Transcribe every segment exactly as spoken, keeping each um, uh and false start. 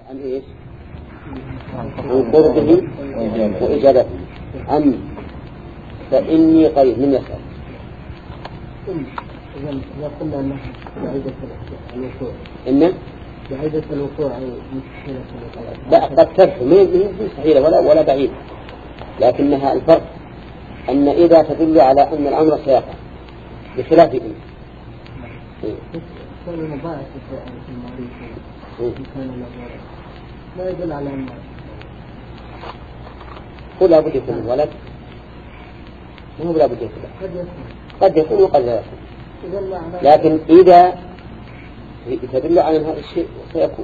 عن إيش؟ عن قربه وإجابته. عم فإني قريب. من يسأل؟ إذا قلنا أنه بعيدة الوقوع إنه بعيدة الوقوع مستحيلة. لا قد تفهم هي مستحيلة ولا ولا بعيدة، لكنها الفرق أن إذا تدل على أن الأمر سيقع بخلاف إن كان المضاعف في المعرفة كان لا يدل على أن هو لا بد يكون الولد مو لا بد يكون قد يكون وقد لا يكون، لكن إذا تدل على هذا الشيء سيكون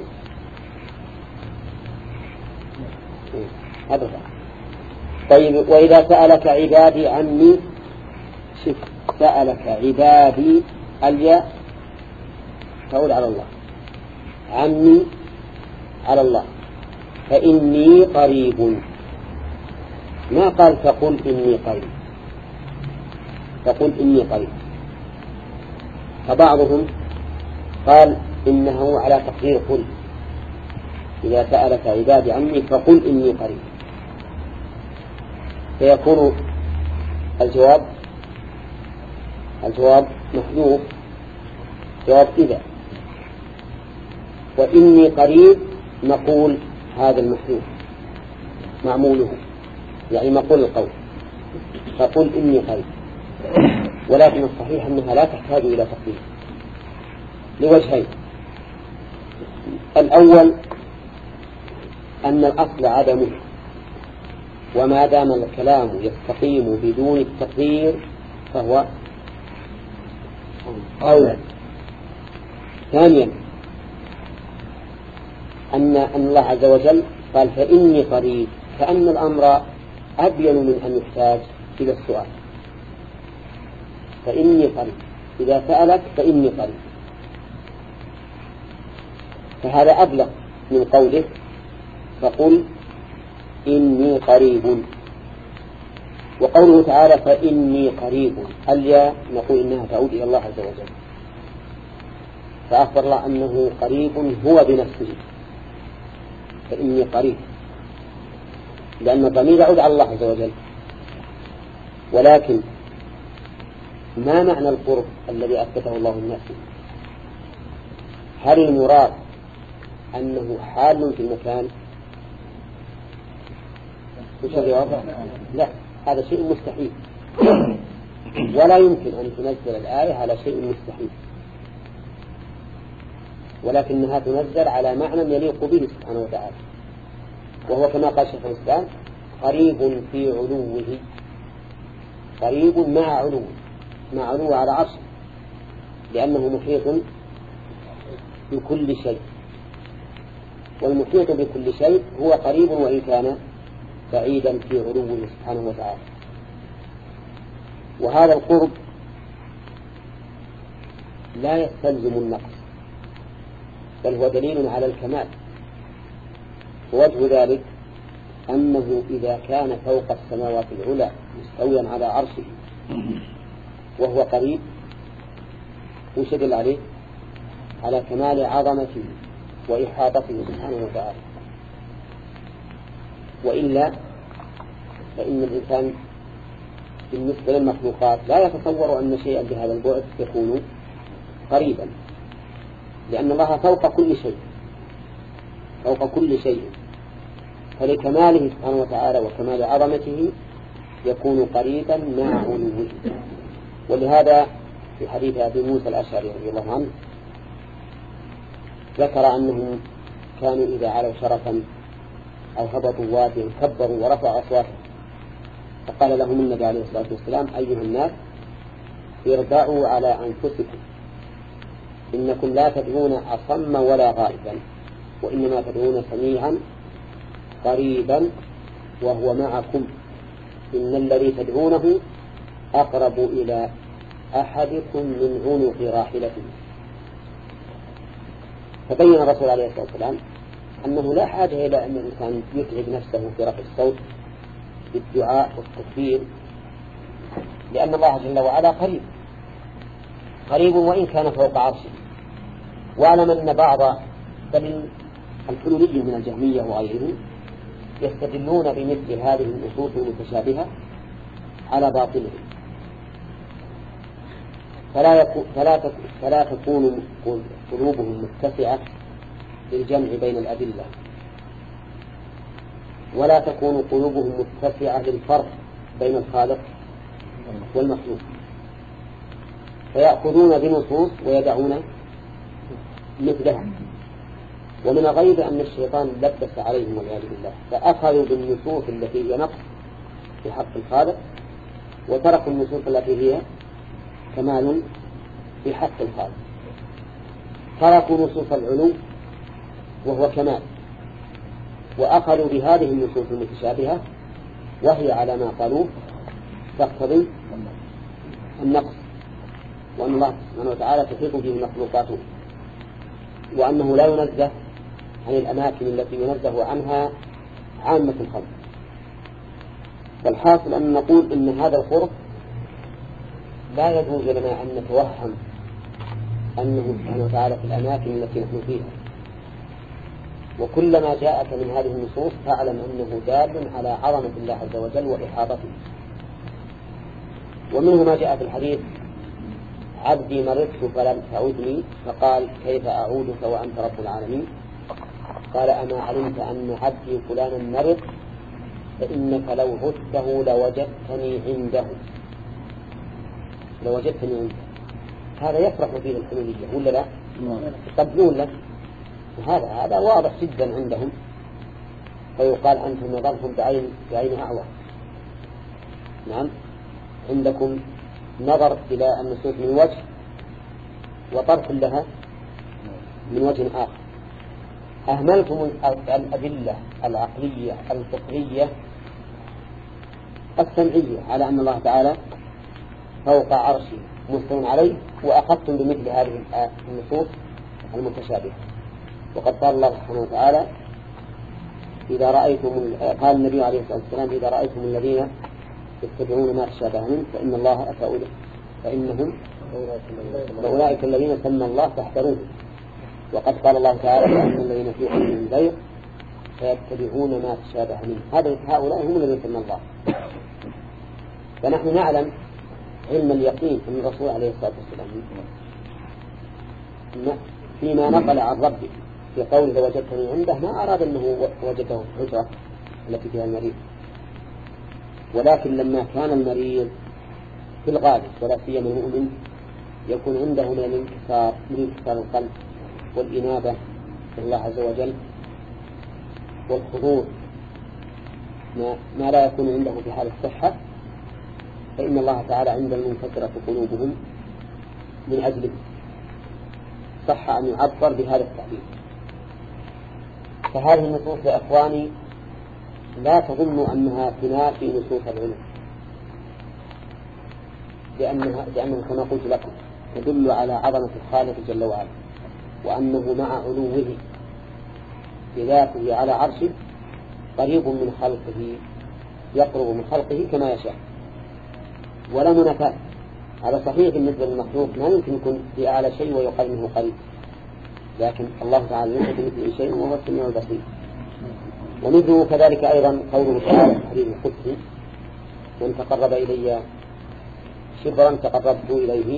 هذا. طيب وإذا سألك عبادي عني، شف سألك عبادي الياء تعود على الله، عني على الله، فإني قريب. ما قال فقل إني قريب، فقل إني قريب. فبعضهم قال إنه على تقدير قل، إذا سألك عبادي عني فقل إني قريب، فيكون الجواب الجواب محذوف، جواب إذا. وإني قريب نقول هذا المحذوف معموله، يعني مقول القول فقل إني قريب. ولكن الصحيح أنها لا تحتاج إلى تقدير لوجهين. الأول أن الأصل عدمه، وما دام الكلام يستقيم بدون التقدير فهو أولى. ثانيا أن الله عز وجل قال فإني قريب، كأن الأمر أبين من أن يحتاج إلى السؤال. فإني قريب، إذا سألك فإني قريب، فهذا أبلغ من قوله فقل إني قريب. وقوله تعالى فإني قريب الياء نقول إنها تعود إلى الله عز وجل، فأخبر الله أنه قريب هو بنفسه، فإني قريب، لأن الضمير يعود على الله عز وجل. ولكن ما معنى القرب الذي أثبته الله لنفسه؟ هل المراد أنه حال في المكان؟ لا، هذا شيء مستحيل، ولا يمكن أن تنزل الآية على شيء مستحيل، ولكنها تنزل على معنى يليق به سبحانه وتعالى، وهو كما قال شيخ الإسلام قريب في علوه، قريب مع علوه، مع علوه على عرشه، لأنه محيط بكل شيء، والمحيط بكل شيء هو قريب وإن كان بعيدا في علوه سبحانه وتعالى. وهذا القرب لا يستلزم النقص، بل هو دليل على الكمال. ووجه ذلك أنه إذا كان فوق السماوات العلى مستويا على عرشه وهو قريب وش يدل عليه؟ على كمال عظمته وإحاطته سبحانه وتعالى. وإلا فإن الإنسان بالنسبة للمخلوقات لا يتصور أن شيئا بهذا البعد يكون قريبا، لأن الله فوق كل شيء، فوق كل شيء، فلكماله سبحانه وتعالى وكمال عظمته يكون قريبا مع علوه. ولهذا في حديث أبي موسى الأشعري رضي الله عنه ذكر أنهم كانوا إذا علوا شرفا أو هبطوا واديا كبروا ورفعوا أصواتهم، فقال لهم النبي عليه الصلاة والسلام أيها الناس اربعوا على أنفسكم، إنكم لا تدعون أصم ولا غائبا، وإنما تدعون سميعا قريبا وهو معكم، إن الذي تدعونه أقرب إلى أحدكم من عنق راحلته. فبين الرسول عليه الصلاة والسلام أنه لا حاجة إلى أن الإنسان يتعب نفسه في رفع الصوت بالدعاء والتكبير، لأن الله جل وعلا قريب قريب وإن كان فوق عرشه. واعلم أن بعض بل الحلولية من الجهمية وغيرهم يستدلون بمثل هذه النصوص المتشابهة على باطلهم، فلا, يكو فلا, تك فلا تكون قلوبهم متسعة للجمع بين الأدلة، ولا تكون قلوبهم متسعة للفرق بين الخالق والمخلوق، فيأخذون بنصوص ويدعون مثلها. ومن الغيب أن الشيطان لبس عليهم والعياذ بالله، فأخذوا بالنصوص التي هي نقص في حق الخالق، وتركوا النصوص التي هي كمال في حق الخالق. تركوا نصوص العلو وهو كمال، وأخذوا بهذه النصوص المتشابهة وهي على ما قالوه تقتضي النقص، وأن الله سبحانه وتعالى تحيط به مخلوقاته، وأنه لا ينزه عن الأماكن التي ينزه عنها عامة الخلق. والحاصل أن نقول إن هذا الخرق لا يجوز لنا أن نتوهم أنه سبحانه وتعالى في الأماكن التي نحن فيها، وكلما جاءك من هذه النصوص فاعلم أنه دال على عظمة الله عز وجل وإحاطته. ومنه ما جاء في الحديث: عبدي مرضت فلم تعودني، فقال: كيف أعودك وأنت رب العالمين؟ قال: أما علمت أن عبدي فلانا مرض فإنك لو عدته لوجدتني عنده لوجدتني عنده. هذا يفرح فيه الحلولية ولا لا؟ يقبلون له، هذا هذا واضح جدا عندهم، فيقال أنتم نظرتم بعين بعين أعور. نعم، عندكم نظر إلى النصوص من وجه وطرح لها من وجه آخر. أهملتم الأدلة العقلية الفقهية السمعية على أن الله تعالى فوق عرشه مستوى عليه، وأخذتم بمثل هذه النصوص المتشابهة. وقد قال الله سبحانه وتعالى: إذا رأيتم قال النبي عليه الصلاة والسلام: إذا رأيتم الذين يتبعون ما تشابه منه فإن الله أفأوله فإنهم فأولئك الذين سمى الله فاحذروه. وقد قال الله تعالى: فإن الذين في قلوبهم زيغ فيتبعون ما تشابه منه. هذا هؤلاء هم الذين سمى الله. فنحن نعلم علم اليقين أن الرسول عليه الصلاة والسلام فيما نقل عن ربه في قوله وجدتني عنده ما أراد أنه وجده في الحجرة التي فيها المريض، ولكن لما كان المريض في الغالب ولا سيما المؤمن يكون عنده من الانكسار من انكسار القلب والإنابة إلى الله عز وجل والحضور ما, ما لا يكون عنده في حال الصحة، فإن الله تعالى عند المنكسرة قلوبهم من أجله صح أن يعبر بهذا التعبير. فهذه النصوص يا أخواني لا تظنوا أنها تنافي نصوص العلم، لأنها لأنه كما قلت لكم تدل على عظمة الخالق جل وعلا، وأنه مع علوه بذاته على عرشه قريب من خلقه يقرب من خلقه كما يشاء، ولا منافاة. هذا صحيح بالنسبة للمخلوق ما يمكن يكون في أعلى شيء ويقال منه قريب، لكن الله تعالى ليس بمثل شيء وهو السميع البصير. ومثله كذلك أيضا قوله تعالى في الحديث القدسي: من تقرب إلي شبرا تقربت إليه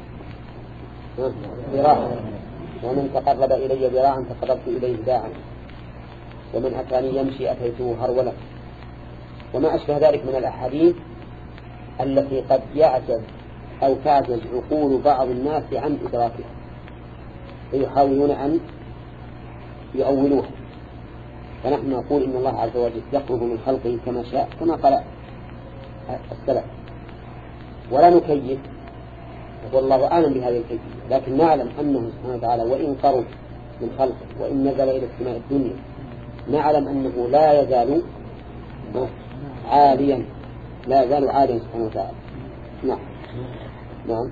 ذراعا، ومن تقرب إلي ذراعا تقربت إليه باعا، ومن أتاني يمشي أتيته هرولا، وما أشبه ذلك من الأحاديث التي قد يعجز أو تعجز عقول بعض الناس عن إدراكها، فيحاولون أن يؤولوها. فنحن نقول إن الله عز وجل يقرب من خلقه كما شاء كما قال السلف، ولا نكيف، والله أعلم بهذه الكيفية، لكن نعلم أنه سبحانه وتعالى وإن قرب من خلقه وإن نزل إلى السماء الدنيا نعلم أنه لا يزال عاليا، لا يزال عاليا سبحانه وتعالى. نعم نعم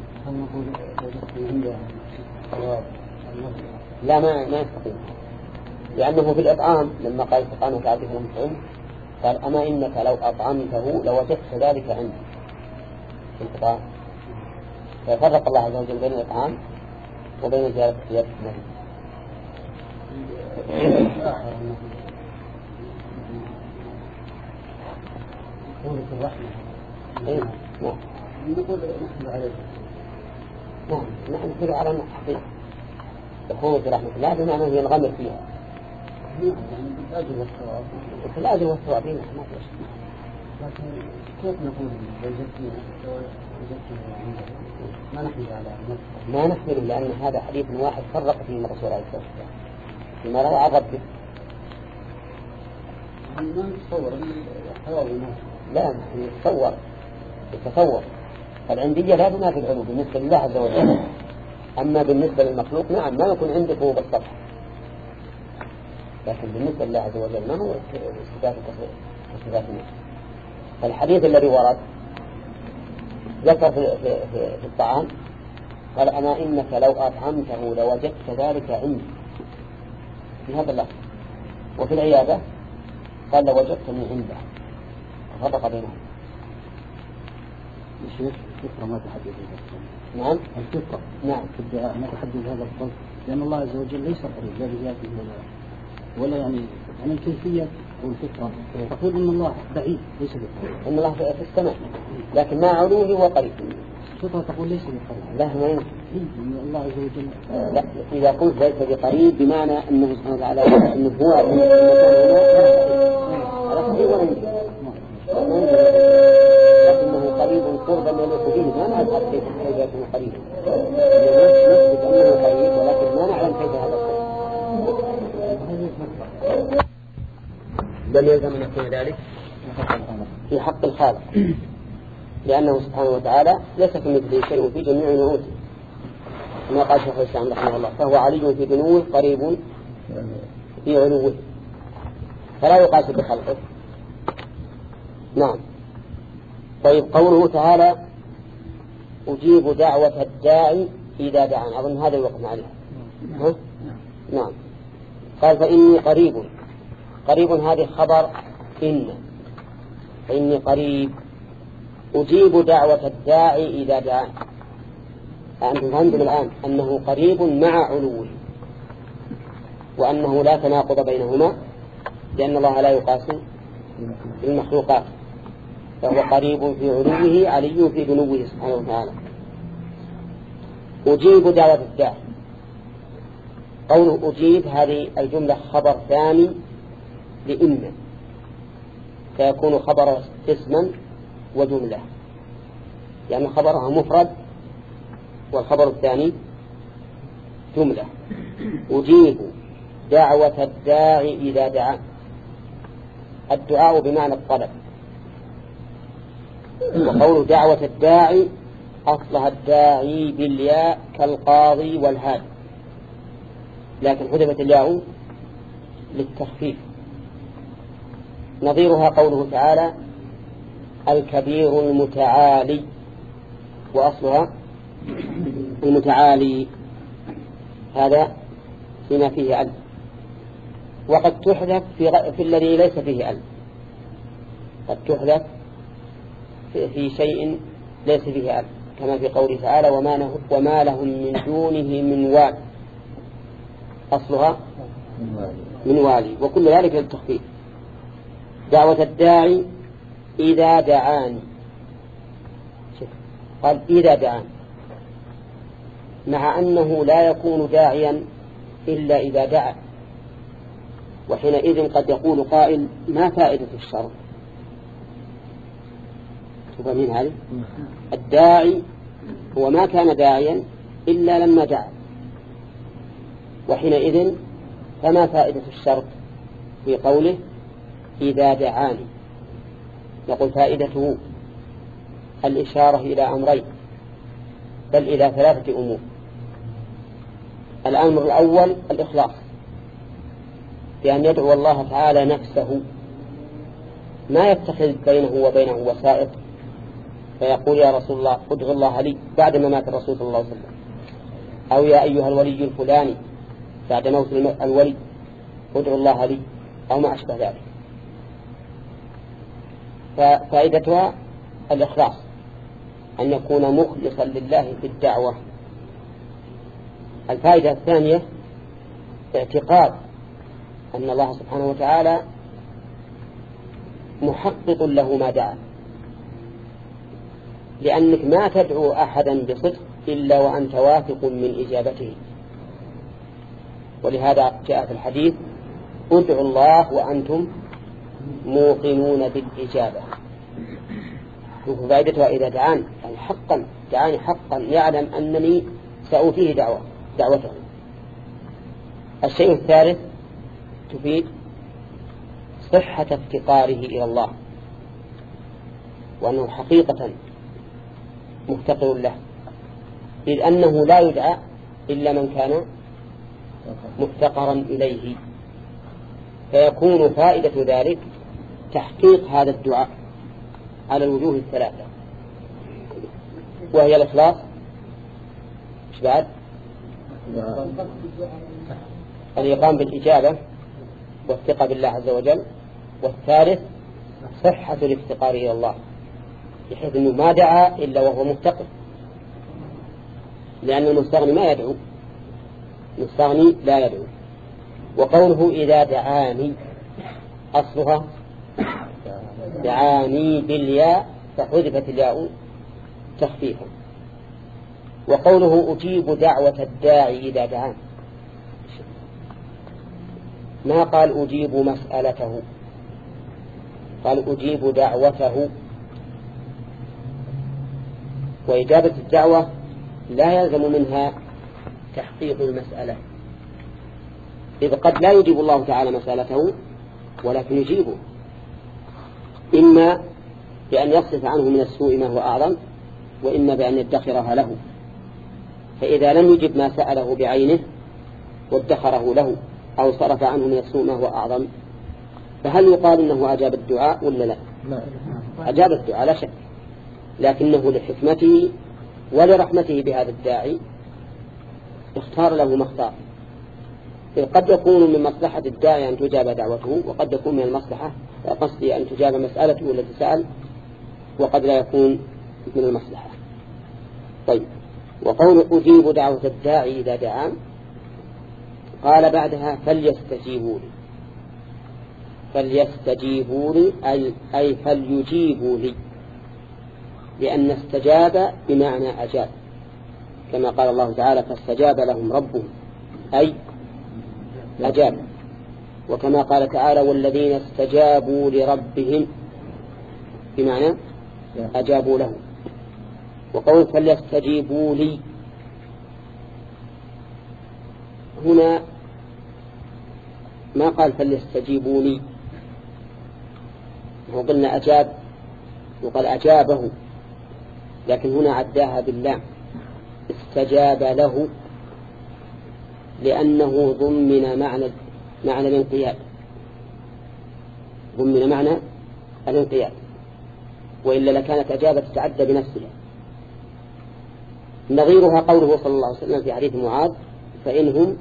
لا ما ما يستطيع، لأنه في الإطعام لما قال سبحانه وتعالى لهم تعم قال: أما إنك لو أطعمته لوجدت ذلك عندي في الإطعام. ففرق الله عز وجل بين الإطعام وبين زيادة النبي. آخر قولة الرحمة. إيه؟ نعم. نقول نحن عليه. نعم نحن نقول على الحقيقة دخول في رحمة الله بمعنى أنه ينغمر فيها. يعني بالأجر والثواب. بالأجر والثواب ما في شيء. لكن كيف نقول وجدتنا وجدتنا ما نحمل على نفسه؟ ما نحمل لأن هذا حديث واحد فرق فيه الرسول عليه الصلاة والسلام فيما روى عرض به. ما نتصور الحوار الناس. لا نتصور يتصور فالعندية لا تنافي العلو بالنسبة لله عز وجل. أما بالنسبة للمخلوق نعم ما يكون عنده هو بالسطح، لكن بالنسبة لله عز وجل ما هو استفاده كصفات النفس. فالحديث الذي ورد ذكر في, في, في, في الطعام قال أما إنك لو أطعمته لوجدت ذلك عندي في هذا اللفظ. وفي العيادة قال لوجدتني عنده فرق بينهم. الشيخ الفطرة ما تحدد هذا. نعم الفطرة نعم في الدعاء ما تحدد هذا القول لأن الله عز وجل ليس قريب لا بذاته ولا ولا يعني يعني الكيفية والفطرة تقول إن الله بعيد ليس بقريب. إن الله في السماء لكن ما علوه هو قريب. الفطرة تقول ليس بقريب. لا ما يمكن. إن الله عز وجل لا إذا قلت ليس بقريب بمعنى أنه سبحانه وتعالى أنه هو المكان هنا على صحيح ولا يمكن. لكنه قريب قربا يليق به ما نعرف كيف يكون قريبا. نثبت أنه قريب ولكن ما نعلم كيف هذا القريب. بل يلزم أن يكون ذلك في حق الخالق لأنه سبحانه وتعالى ليس كمثله شيء في جميع نعوته كما قال شيخ الإسلام رحمه الله فهو علي في دنوه قريب في علوه فلا يقاس بخلقه. نعم. طيب قوله تعالى أجيب دعوة الداعي إذا دعان أظن هذا الوقت عليها. ها؟ نعم. قال فإني قريب قريب هذه خبر إن فإني قريب أجيب دعوة الداعي إذا دعان. أنتم فهمتم الآن أنه قريب مع علوه وأنه لا تناقض بينهما لأن الله لا يقاس بالمخلوقات فهو قريب في علوه علي في دنوه سبحانه وتعالى. أجيب دعوة الداعي قوله أجيب هذه الجملة خبر ثاني لإن فيكون خبر اسما وجملة لأن يعني خبرها مفرد والخبر الثاني جملة. أجيب دعوة الداعي إذا دعا. الدعاء بمعنى الطلب وقول دعوة الداعي أصلها الداعي بالياء كالقاضي والهادي لكن حذفت الياء للتخفيف. نظيرها قوله تعالى الكبير المتعالي وأصلها المتعالي هذا فيما فيه ألف وقد تحذف في, غ... في الذي ليس فيه ألف قد تحذف في... في شيء ليس فيه ألف كما في قوله تعالى وما, له... وما لهم من دونه من وال أصلها من والي وكل ذلك للتخفيف. دعوة الداعي إذا دعاني قال إذا دعاني مع أنه لا يكون داعيا إلا إذا دعا وحينئذ قد يقول قائل ما فائدة الشرط تفهمين هذه الداعي هو ما كان داعيا إلا لما دعا وحينئذ فما فائدة الشرط في قوله إذا دعاني. نقول فائدته الإشارة إلى أمرين بل إلى ثلاثة أمور. الأمر الأول الإخلاص بأن يدعو الله تعالى نفسه ما يتخذ بينه وبينه وسائط فيقول يا رسول الله ادعو الله لي بعدما مات الرسول صلى الله عليه وسلم أو يا أيها الولي الفلاني بعد موت الولي ادعو الله لي أو ما أشبه ذلك. ففائدتها الإخلاص أن يكون مخلصا لله في الدعوة. الفائدة الثانية اعتقاد أن الله سبحانه وتعالى محقق له ما دعا، لأنك ما تدعو أحدا بصدق إلا وأنت واثق من إجابته. ولهذا جاء في الحديث ادعوا الله وأنتم موقنون بالإجابة. فائدتها إذا دعان يعني حقا دعاني حقا يعلم أنني سأوتيه دعوة دعوته. الشيء الثالث تفيد صحة افتقاره إلى الله، وأنه حقيقة مفتقر له، إذ أنه لا يدعى إلا من كان مفتقرا إليه، فيكون فائدة ذلك تحقيق هذا الدعاء على الوجوه الثلاثة، وهي الإخلاص إيش بعد؟ الإقام بالإجابة والثقة بالله عز وجل، والثالث صحة الافتقار إلى الله، بحيث أنه ما دعا إلا وهو مفتقر، لأن المستغني ما يدعو، المستغني لا يدعو. وقوله إذا دعاني أصلها دعاني بالياء فحذفت الياء تخفيفا. وقوله أجيب دعوة الداعي إذا دعان، ما قال أجيب مسألته، قال أجيب دعوته. وإجابة الدعوة لا يلزم منها تحقيق المسألة، إذ قد لا يجيب الله تعالى مسألته ولكن يجيبه، إما بأن يصرف عنه من السوء ما هو أعظم، وإما بأن يدخرها له. فإذا لم يجب ما سأله بعينه وادخره له أو صرف عنه من السوء ما هو أعظم، فهل يقال إنه أجاب الدعاء ولا لا؟ أجاب الدعاء لا شك، لكنه لحكمته ولرحمته بهذا الداعي اختار له ما اختار. إذ قد يكون من مصلحة الداعي أن تجاب دعوته، وقد يكون من المصلحة قصدي أن تجاب مسألته التي سأل، وقد لا يكون من المصلحة. طيب، وقول أجيب دعوة الداعي إذا دعان، قال بعدها فليستجيبوا لي، فليستجيبوا لي أي, أي فليجيبوا لي، لأن استجاب بمعنى أجاب، كما قال الله تعالى فاستجاب لهم ربهم أي أجاب. وكما قال تعالى والذين استجابوا لربهم بمعنى أجابوا له. وقول فليستجيبوا لي هنا ما قال فليستجيبوا لي، هو قلنا أجاب وقال أجابه، لكن هنا عداها باللام استجاب له، لأنه ضمن معنى معنى الانقياد، ضمن معنى الانقياد، وإلا لكانت أجابة تتعدى بنفسها. نظيرها قوله صلى الله عليه وسلم في حديث معاذ فإنهم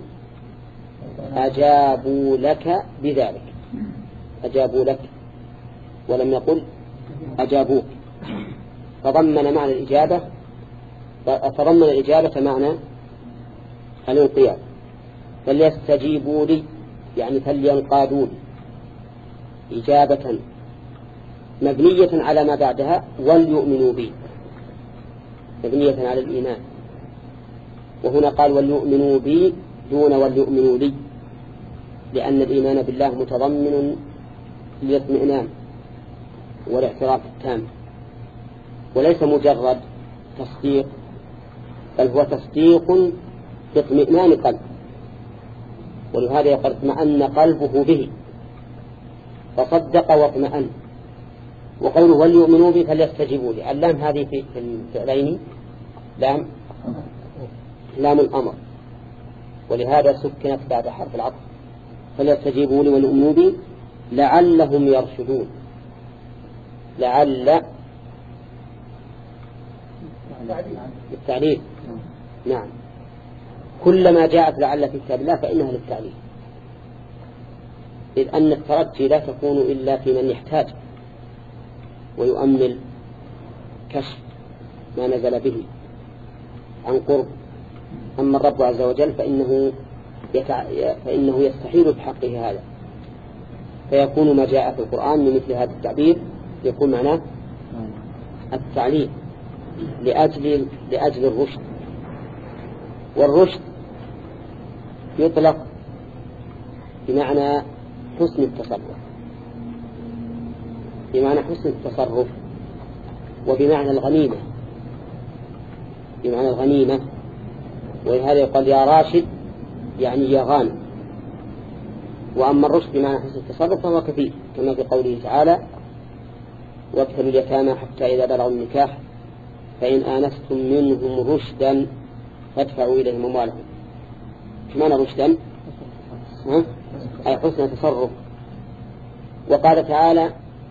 أجابوا لك بذلك، أجابوا لك ولم يقل أجابوك، فضمن معنى الإجابة، فضمن الإجابة معنى الانقياد. فليستجيبوا لي يعني فلينقادوا لي إجابة مبنية على ما بعدها وليؤمنوا بي، مبنية على الإيمان. وهنا قال وليؤمنوا بي دون وليؤمنوا لي، لأن الإيمان بالله متضمن للاطمئنان والاعتراف التام، وليس مجرد تصديق، بل هو تصديق باطمئنان قلب، ولهذا يقول اطمأن قلبه به فصدق واطمأن. وقوله وليؤمنوا به فليستجيبوا لي، اللام هذه في الفعلين لام لام الأمر، ولهذا سكنت بعد حرف العطف، فليستجيبوا لي وليؤمنوا به لعلهم يرشدون. لعل التعليل، نعم، كلما جاءت لعل في كتاب الله فإنها للتعليل، إذ أن الترجي لا تكون إلا في من يحتاج ويؤمل كشف ما نزل به عن قرب. أما الرب عز وجل فإنه, يتع... فإنه يستحيل بحقه هذا، فيكون ما جاء في القرآن من مثل هذا التعبير يكون معناه التعليم لأجل, لأجل الرشد. والرشد يطلق بمعنى حسن التصرف، بمعنى حسن التصرف، وبمعنى الغنيمة، بمعنى الغنيمة. ولهذا يقال يا راشد يعني يا غانم. وأما الرشد بمعنى حسن التصرف فهو كثير، كما في قوله تعالى وابتلوا اليتامى حتى إذا بلغوا النكاح فإن آنستم منهم رشدا فادفعوا إليهم أموالهم. ايش معنى رشدا؟ ها؟ أي حسن التصرف. وقال تعالى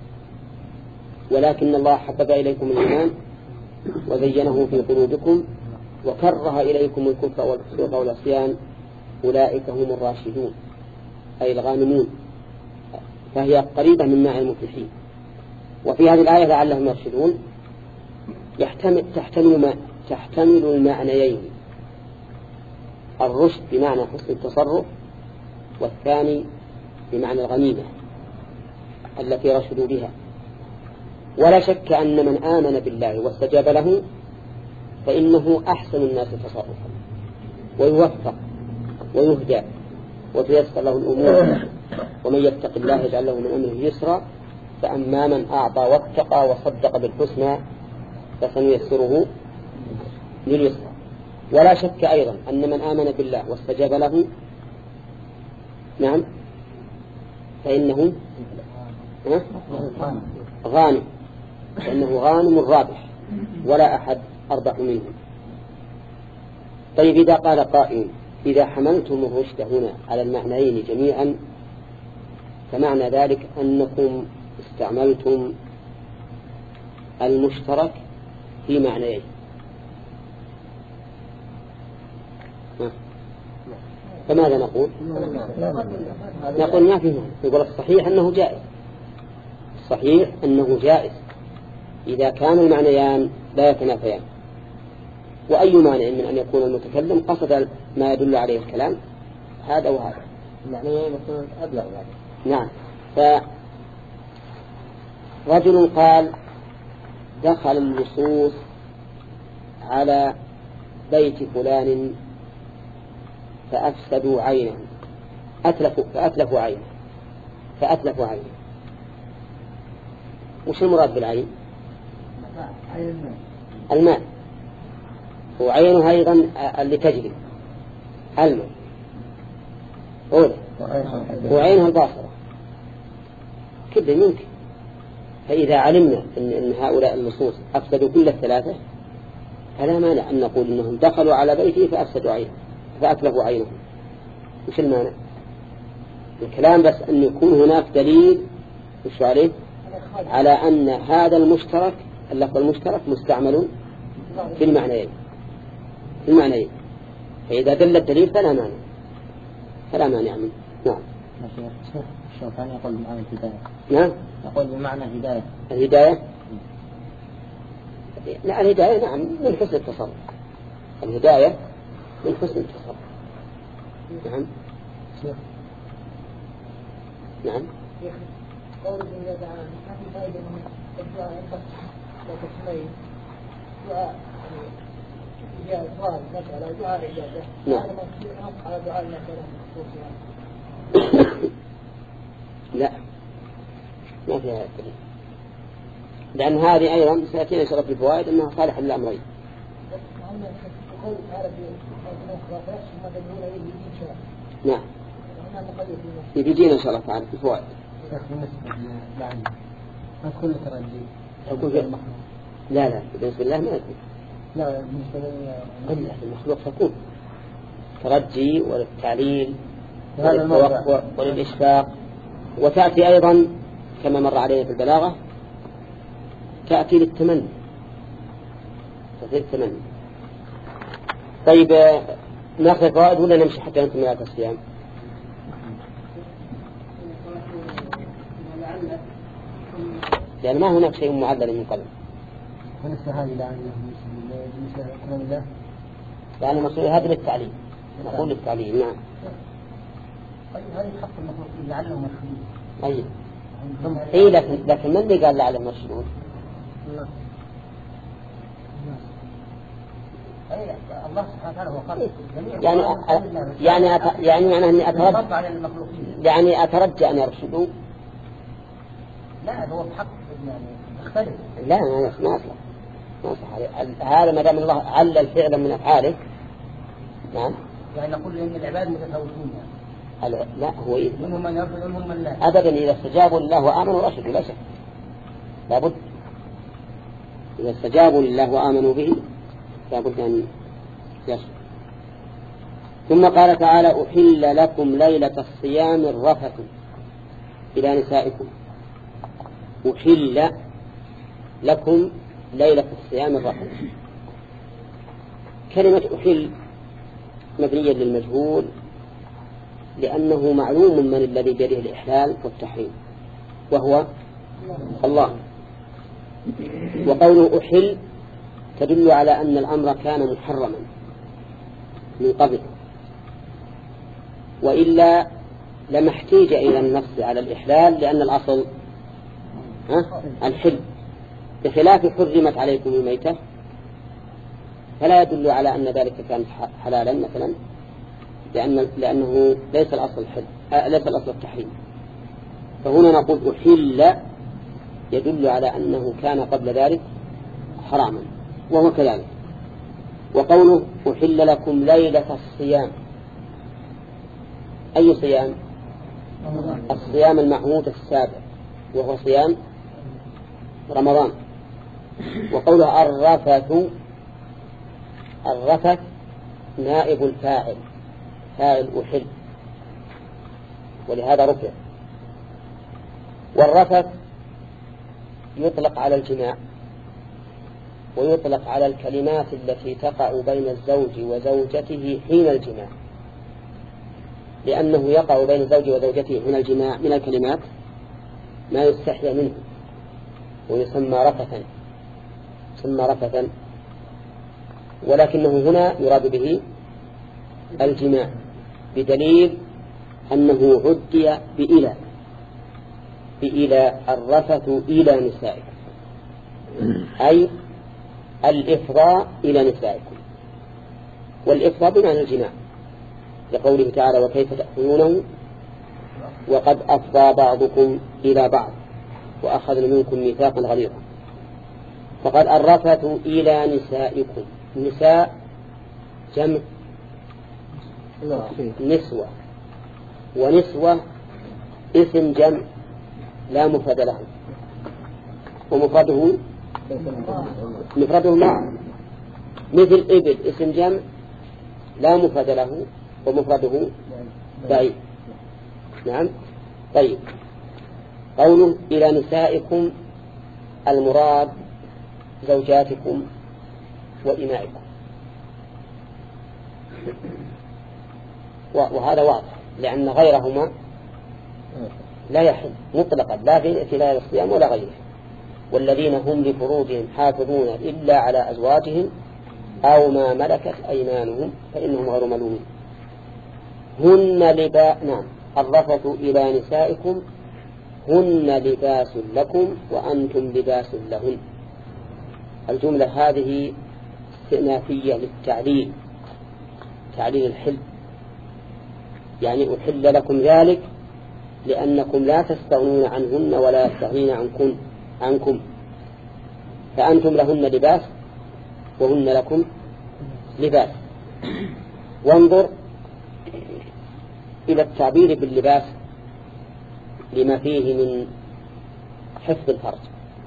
ولكن الله حبب إليكم الإيمان وزينه في قلوبكم وكره إليكم الكفر والفسوق والعصيان أولئك هم الراشدون أي الغانمون، فهي قريبة من معنى المفلحين. وفي هذه الآية لعلهم يرشدون يحتمل تحتمل ما تحتمل المعنيين، الرشد بمعنى حسن التصرف، والثاني بمعنى الغنيمة التي رشدوا بها. ولا شك أن من آمن بالله واستجاب له فإنه أحسن الناس تصرفا ويوفق ويهدى وتيسر له الأمور. ومن يتق الله يجعل له من أمره يسرا، فأما من أعطى واتقى وصدق بالحسنى فسنيسره لليسرى. ولا شك أيضا أن من آمن بالله واستجاب له نعم فإنه غانم، فإنه غانم رابح ولا أحد أربح منه. طيب إذا قال قائل إذا حملتم الرشد هنا على المعنيين جميعا فمعنى ذلك أنكم استعملتم المشترك في معنيين. فماذا نقول؟ نقول ما فيه معنى. يقول الصحيح أنه جائز، الصحيح أنه جائز إذا كان المعنيان لا يتنافيان. وأي مانع من أن يكون المتكلم قصد ما يدل عليه الكلام هذا وهذا المعنيين يكون أبلغ يعني. نعم. فرجل قال دخل اللصوص على بيت فلان فأفسدوا عينه أتلفوا فأتلفوا عينه فأتلفوا عينه. وش المراد بالعين؟ الماء، وعينه أيضا اللي تجري الماء أولا، وعينها الباصرة كده يمكن. فإذا علمنا إن, إن هؤلاء اللصوص أفسدوا كل الثلاثة فلا مانع أن نقول إنهم دخلوا على بيته فأفسدوا عينه فأتلفوا عينه. وش المانع؟ الكلام بس أن يكون هناك دليل وش عليه على أن هذا المشترك اللفظ المشترك مستعمل في المعنيين في المعنيين. فإذا دل الدليل فلا مانع فلا مانع منه. نعم. الشوكاني يقول بمعنى الهداية. نعم. يقول بمعنى هداية. الهداية لا الهداية نعم من حسن التصرف، الهداية من حسن التصرف. نعم. نعم. قول الله تعالى ما في فائدة من الدعاء ينقص وتسميه دعاء يعني سؤال مسألة دعاء إجابة. نعم. على دعاء المسألة لا ما فيها دليل، لأن هذه أيضا سيأتينا إن شاء الله في الفوائد أنها صالحة للأمرين. نعم يجينا إن شاء الله تعالى في الفوائد. ما تكون ترجي تكون في لا لا بالنسبة لله ما يكون. لا بالنسبة لله المخلوق تكون ترجي وللتعليل وللتوقع وللإشفاق. وتأتي أيضا كما مر علينا في البلاغة تأتي للتمني تأتي للتمني. طيب ناخذ الفوائد ولا نمشي حتى ننتهي من هذا الصيام؟ لأن ما هناك شيء معلل من قبل. ونسى هذه لعنة مثل كلام الله. يعني مصير هذا للتعليم، نقول للتعليم. نعم. طيب هذه حق المفروض لعلهم يرشدون. أي إيه لكن لكن من اللي قال لعلهم يرشدون؟ الله سبحانه وتعالى هو خالق يعني يعني أت... يعني معناه إني أترجى يعني أترجى أن يرشدوا. لا هو بحق يعني يختلف. لا ما يصح ما يصح ما يصح هذا ما دام الله علل فعلا من أفعاله. نعم. يعني نقول إن العباد متفاوتون يعني. لا هو إيه؟ منهم من يرشد ومنهم من لا. أبدا إذا استجابوا لله وآمنوا رشدوا لا شك. لابد إذا استجابوا لله وآمنوا به لابد أن يرشدوا. ثم قال تعالى أحل لكم ليلة الصيام الرفث إلى نسائكم. أحل لكم ليلة الصيام الرفث. كلمة أحل مبنية للمجهول لأنه معلوم من الذي بيده الإحلال والتحريم وهو الله. وقوله أحل تدل على أن الأمر كان محرما من قبل، وإلا لما احتيج إلى النص على الإحلال لأن الأصل الحل، بخلاف حرمت عليكم الميتة فلا يدل على أن ذلك كان حلالا مثلا، لأن لأنه ليس الأصل الحل آه ليس الأصل التحريم. فهنا نقول أحل يدل على أنه كان قبل ذلك حراما وهو كذلك. وقوله أحل لكم ليلة الصيام، أي صيام؟ الصيام المعهود السابع وهو صيام رمضان. وقوله الرفث، الرفث نائب الفاعل، فاعل أحل ولهذا رفع. والرفث يطلق على الجماع ويطلق على الكلمات التي تقع بين الزوج وزوجته حين الجماع، لأنه يقع بين الزوج وزوجته حين الجماع من الكلمات ما يستحيا منه ويسمى رفثا، يسمى رفثا، ولكنه هنا يراد به الجماع بدليل أنه عدي بإلى بإلى الرفث إلى نسائكم، أي الإفضاء إلى نسائكم، والإفضاء بمعنى الجماع، لقوله تعالى وكيف تأخذونه وقد أفضى بعضكم إلى بعض وأخذنا منكم ميثاقا غليظا. فقد الرفث إلى نسائكم، نساء جمع نسوة، ونسوة اسم جمع لا مفرد له، ومفرده مفرده معه، مثل إبل اسم جمع لا مفرد له ومفرده بعيد. نعم. طيب قوله إلى نسائكم المراد زوجاتكم وإمائكم، وهذا واضح لأن غيرهما لا يحل مطلقا لا في اعتلال الصيام ولا غيره. والذين هم لفروجهم حافظون إلا على أزواجهم أو ما ملكت أيمانهم فإنهم غير ملومين. هن لباس، نعم، الرفث إلى نسائكم هن لباس لكم وأنتم لباس لهن. الجملة هذه استئنافية للتعليل، تعليل الحل، يعني أحل لكم ذلك لأنكم لا تستغنون عنهن ولا يستغنين عنكم عنكم فأنتم لهن لباس وهن لكم لباس. وانظر إلى التعبير باللباس لما فيه من حفظ الفرج،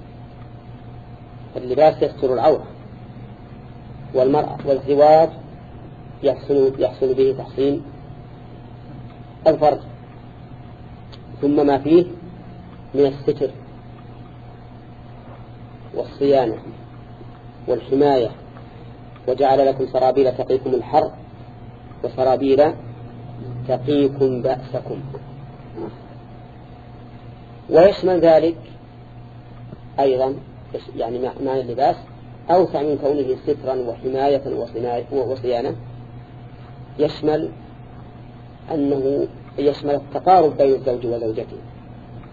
اللباس يستر العورة، والمرأة والزواج يحصل, يحصل به تحصين الفرج، ثم ما فيه من الستر والصيانة والحماية، وجعل لكم سرابيل تقيكم الحر وسرابيل تقيكم بأسكم. ويشمل ذلك أيضا يعني معنى اللباس أوسع من كونه سترا وحماية وصيانة، يشمل أنه يشمل التقارب بين الزوج وزوجته،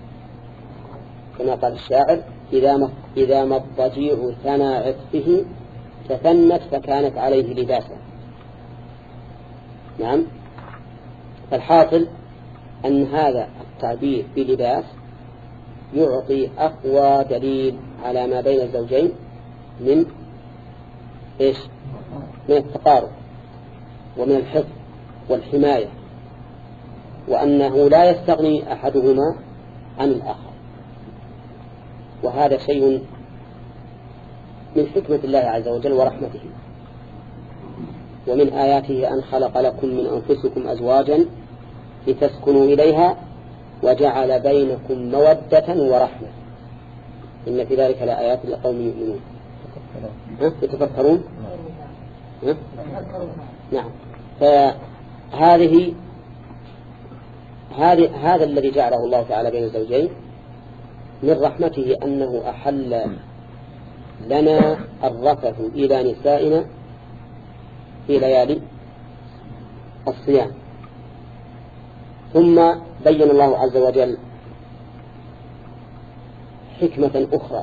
كما قال الشاعر إذا ما إذا ما الضجيع ثنى عطفه تثنت فكانت عليه لباسا. نعم. فالحاصل أن هذا التعبير بلباس يعطي أقوى دليل على ما بين الزوجين من إيش؟ من التقارب ومن الحفظ والحماية، وأنه لا يستغني أحدهما عن الآخر. وهذا شيء من حكمة الله عز وجل ورحمته. ومن آياته أن خلق لكم من أنفسكم أزواجا لتسكنوا إليها وجعل بينكم مودة ورحمة إن في ذلك لآيات لقوم يؤمنون. يتفكرون. نعم. فهذه هذه هذا الذي جعله الله تعالى بين الزوجين من رحمته أنه أحل لنا الرفث إلى نسائنا في ليالي الصيام. ثم بين الله عز وجل حكمة أخرى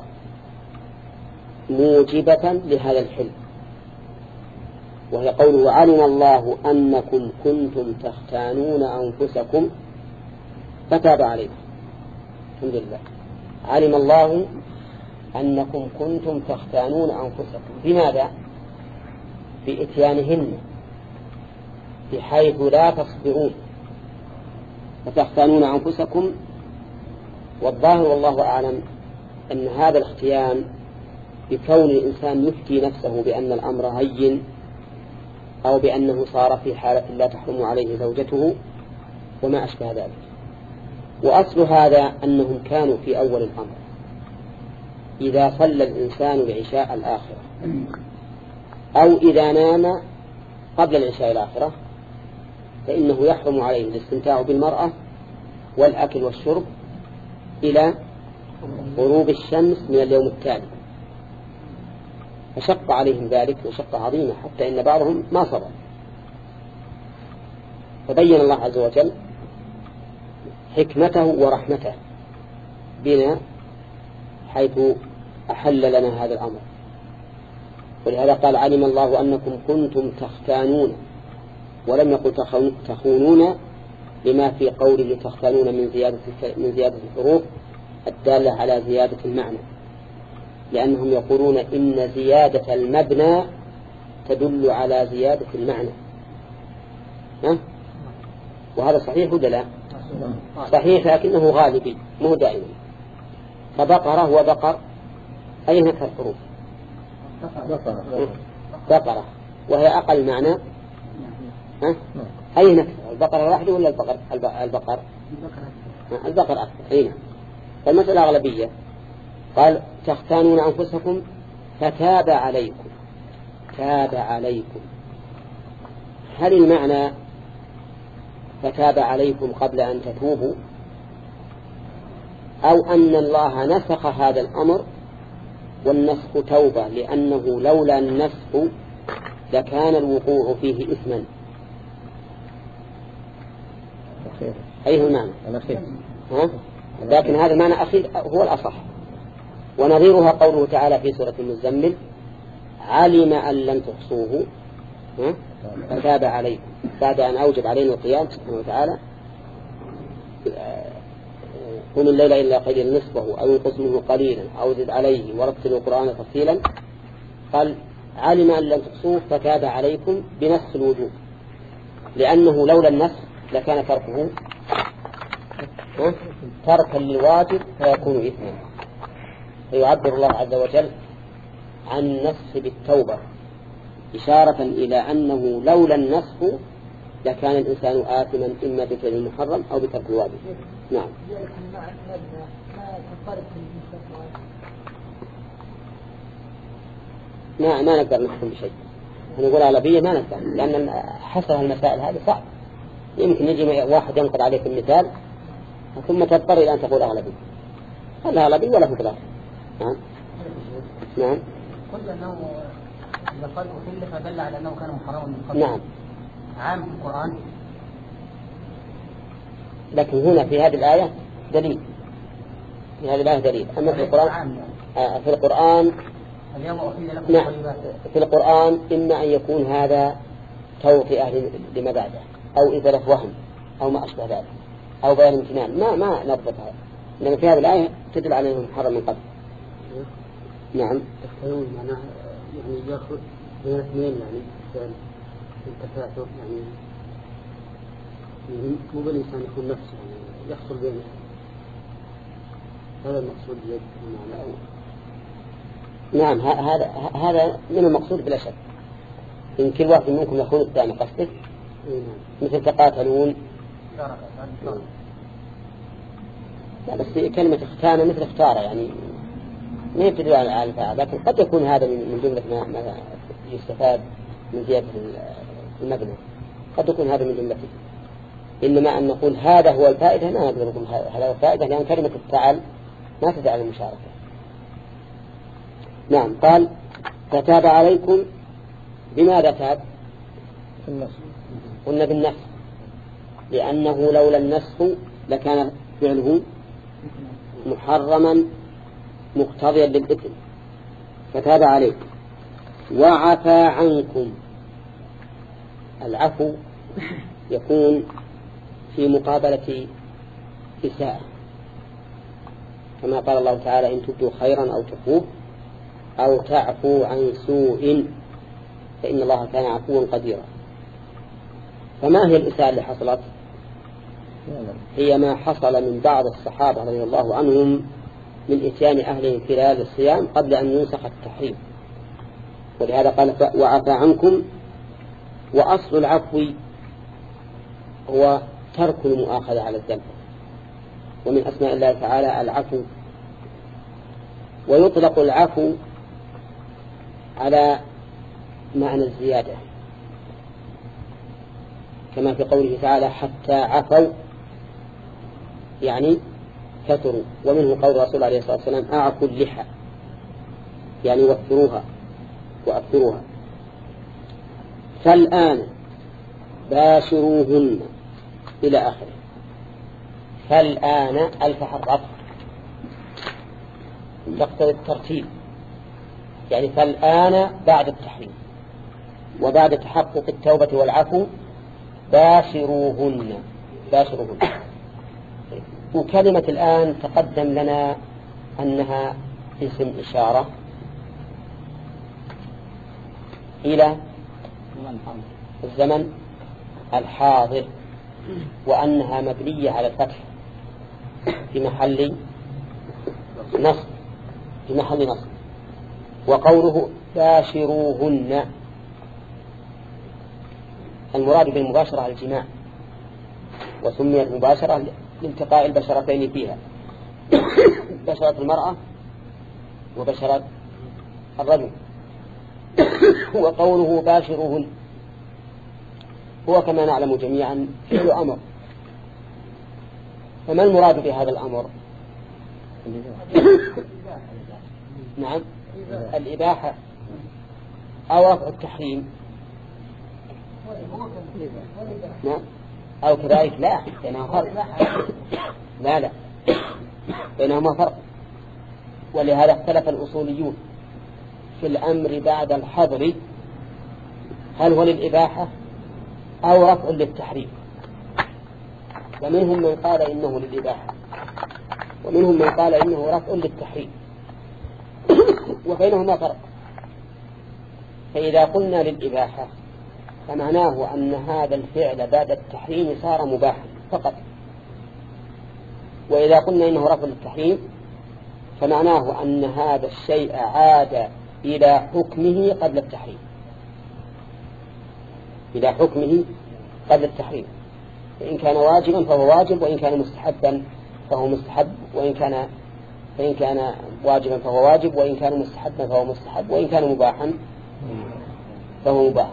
موجبة لهذا الحلم، وهي قوله علم الله أنكم كنتم تختانون أنفسكم فتاب عليكم. الحمد لله. علم الله أنكم كنتم تختانون أنفسكم. بماذا؟ بإتيانهن بحيث لا تصبرون فتختانون أنفسكم. والظاهر والله أعلم أن هذا الاختيان بكون الإنسان يفتي نفسه بأن الأمر هين أو بأنه صار في حالة لا تحرم عليه زوجته وما أشبه ذلك. وأصل هذا أنهم كانوا في أول الأمر إذا صلى الإنسان العشاء الآخرة أو إذا نام قبل العشاء الآخرة فإنه يحرم عليه الاستمتاع بالمرأة والأكل والشرب إلى غروب الشمس من اليوم التالي. فشق عليهم ذلك وشق عظيمة حتى إن بعضهم ما صبر. فبين الله عز وجل حكمته ورحمته بنا حيث أحل لنا هذا الأمر. ولهذا قال علم الله أنكم كنتم تختانون، ولم يقل تخونون لما في قوله تختانون من زيادة من زيادة الحروف الدالة على زيادة المعنى، لأنهم يقولون إن زيادة المبنى تدل على زيادة المعنى. ها؟ وهذا صحيح ولا لا؟ صحيح، لكنه غالبي مو دائما. فبقرة وبقر أين الحروف؟ بقرة وهي أقل معنى. ها؟ أين أكثر؟ البقرة واحدة ولا البقر؟ البقر البقر أكثر. أين؟ فالمسألة أغلبية. قال تختانون أنفسكم فتاب عليكم. تاب عليكم، هل المعنى فتاب عليكم قبل أن تتوبوا، أو أن الله نسخ هذا الأمر والنسخ توبة، لأنه لولا النسخ لكان الوقوع فيه إثما؟ أيه المعنى؟ ها؟ لكن هذا المعنى أخير هو الأصح. ونظيرها قوله تعالى في سورة المزمل علم أن لن تحصوه فتاب عليكم، بعد أن أوجب علينا القيام سبحانه وتعالى قم الليل إلا قليلا نصفه أو ينقص منه قليلا أو زد عليه ورتل القرآن تفصيلا. قال علم أن لن تحصوه فتاب عليكم بنسخ الوجوب، لأنه لولا النسخ لكان تركه تركا للواجب فيكون إثما. فيعبر الله عز وجل عن النسخ بالتوبة إشارة إلى أنه لولا النسخ لكان الإنسان آثما إما بفعل المحرم أو بترك الواجب. نعم. ما ما نقدر نحكم بشيء، نقول أغلبية ما نقدر، لأن حصر المسائل هذه صعب. يمكن يجي واحد ينقض عليك المثال ثم تضطر إلى أن تقول أغلبية. هل أغلبية ولا فكرة؟ نعم. نعم. قلت أنه إذا قال أحل فدل على أنه كان محرما من قبل. نعم. عام في القرآن. لكن هنا في هذه الآية دليل هذا لا دليل. أما في القرآن آه في القرآن نعم في القرآن إما أن يكون هذا توطئة لما بعده أو إزالة وهم أو ما أشبه ذلك أو بيان امتنان ما ما نضبط هذا. إنما في هذه الآية تدل على أنه محرم من قبل. نعم. التخيل معناه يعني يأخذ بين اثنين يعني التفاعل يعني مو بالإنسان يكون نفسه يعني يحصل بينه. هذا المقصود يد المعنى. نعم هذا هذا من المقصود بلا شك. إن كل واحد منكم يكون الثاني قصده مثل تقاتلون. لا بس كلمة اختان مثل اختار يعني ما يبتدوا على الفاعل، لكن قد يكون هذا من جملة ما, ما يستفاد من زيادة المبنى، قد يكون هذا من جملته. إنما أن نقول هذا هو الفائدة ما نقدر نقول هذا هو الفائدة، لأن كلمة الفعل ما تدعي المشاركة. نعم. قال فتاب عليكم بماذا تاب؟ قلنا بالنسخ، لأنه لولا النسخ لكان فعله محرما مقتضيا للإثم. فتاب عليكم وعفى عنكم. العفو يكون في مقابلة إساءة، كما قال الله تعالى إن تبدوا خيرا أو تخفوه أو تعفو عن سوء فإن الله كان عفوا قديرا. فما هي الإساءة اللي حصلت؟ هي ما حصل من بعض الصحابة رضي الله عنهم من إتيان أهلهم خلال الصيام قبل أن ينسخ التحريم، ولهذا قال وعفى عنكم. وأصل العفو هو ترك المؤاخذة على الذنب، ومن أسماء الله تعالى العفو. ويطلق العفو على معنى الزيادة، كما في قوله تعالى حتى عفوا يعني كثروا. ومنه قول الرسول عليه الصلاة والسلام أعفوا اللحى يعني وفروها وأكثروها. فالآن باشروهن إلى آخره. فالآن ألف الرفع تقتضي الترتيب، يعني فالآن بعد التحريم وبعد تحقق التوبة والعفو باشروهن. باشروهن. وكلمة الآن تقدم لنا أنها اسم إشارة إلى الزمن الحاضر، وأنها مبنية على الفتح في محل نصب في محل نصب. وقوله باشروهن المراد بالمباشرة الجماع، وسميت مباشرة لالتقاء البشرتين فيها، بشرة المرأة وبشرة الرجل. وقوله باشروهن هو كما نعلم جميعا فعل أمر. فما المراد بهذا الأمر؟ نعم الإباحة أو رفع التحريم. نعم أو كذلك لا، بينهما فرق. لا لا بينهما فرق. ولهذا اختلف الأصوليون في الأمر بعد الحظر هل هو للإباحة أو رفع للتحريم. ومنهم من قال إنه للإباحة ومنهم من قال إنه رفع للتحريم، وبينهما فرق. فإذا قلنا للإباحة فمعناه أن هذا الفعل بعد التحريم صار مباحا فقط، وإذا قلنا إنه رفع للتحريم فمعناه أن هذا الشيء عاد إلى حكمه قبل التحريم إلى حكمه قبل التحريم. فإن كان واجبا فهو واجب، وإن كان مستحبا فهو مستحب، وإن كان فإن كان واجبا فهو واجب، وإن كان مستحبا فهو مستحب، وإن كان مباحا فهو مباح.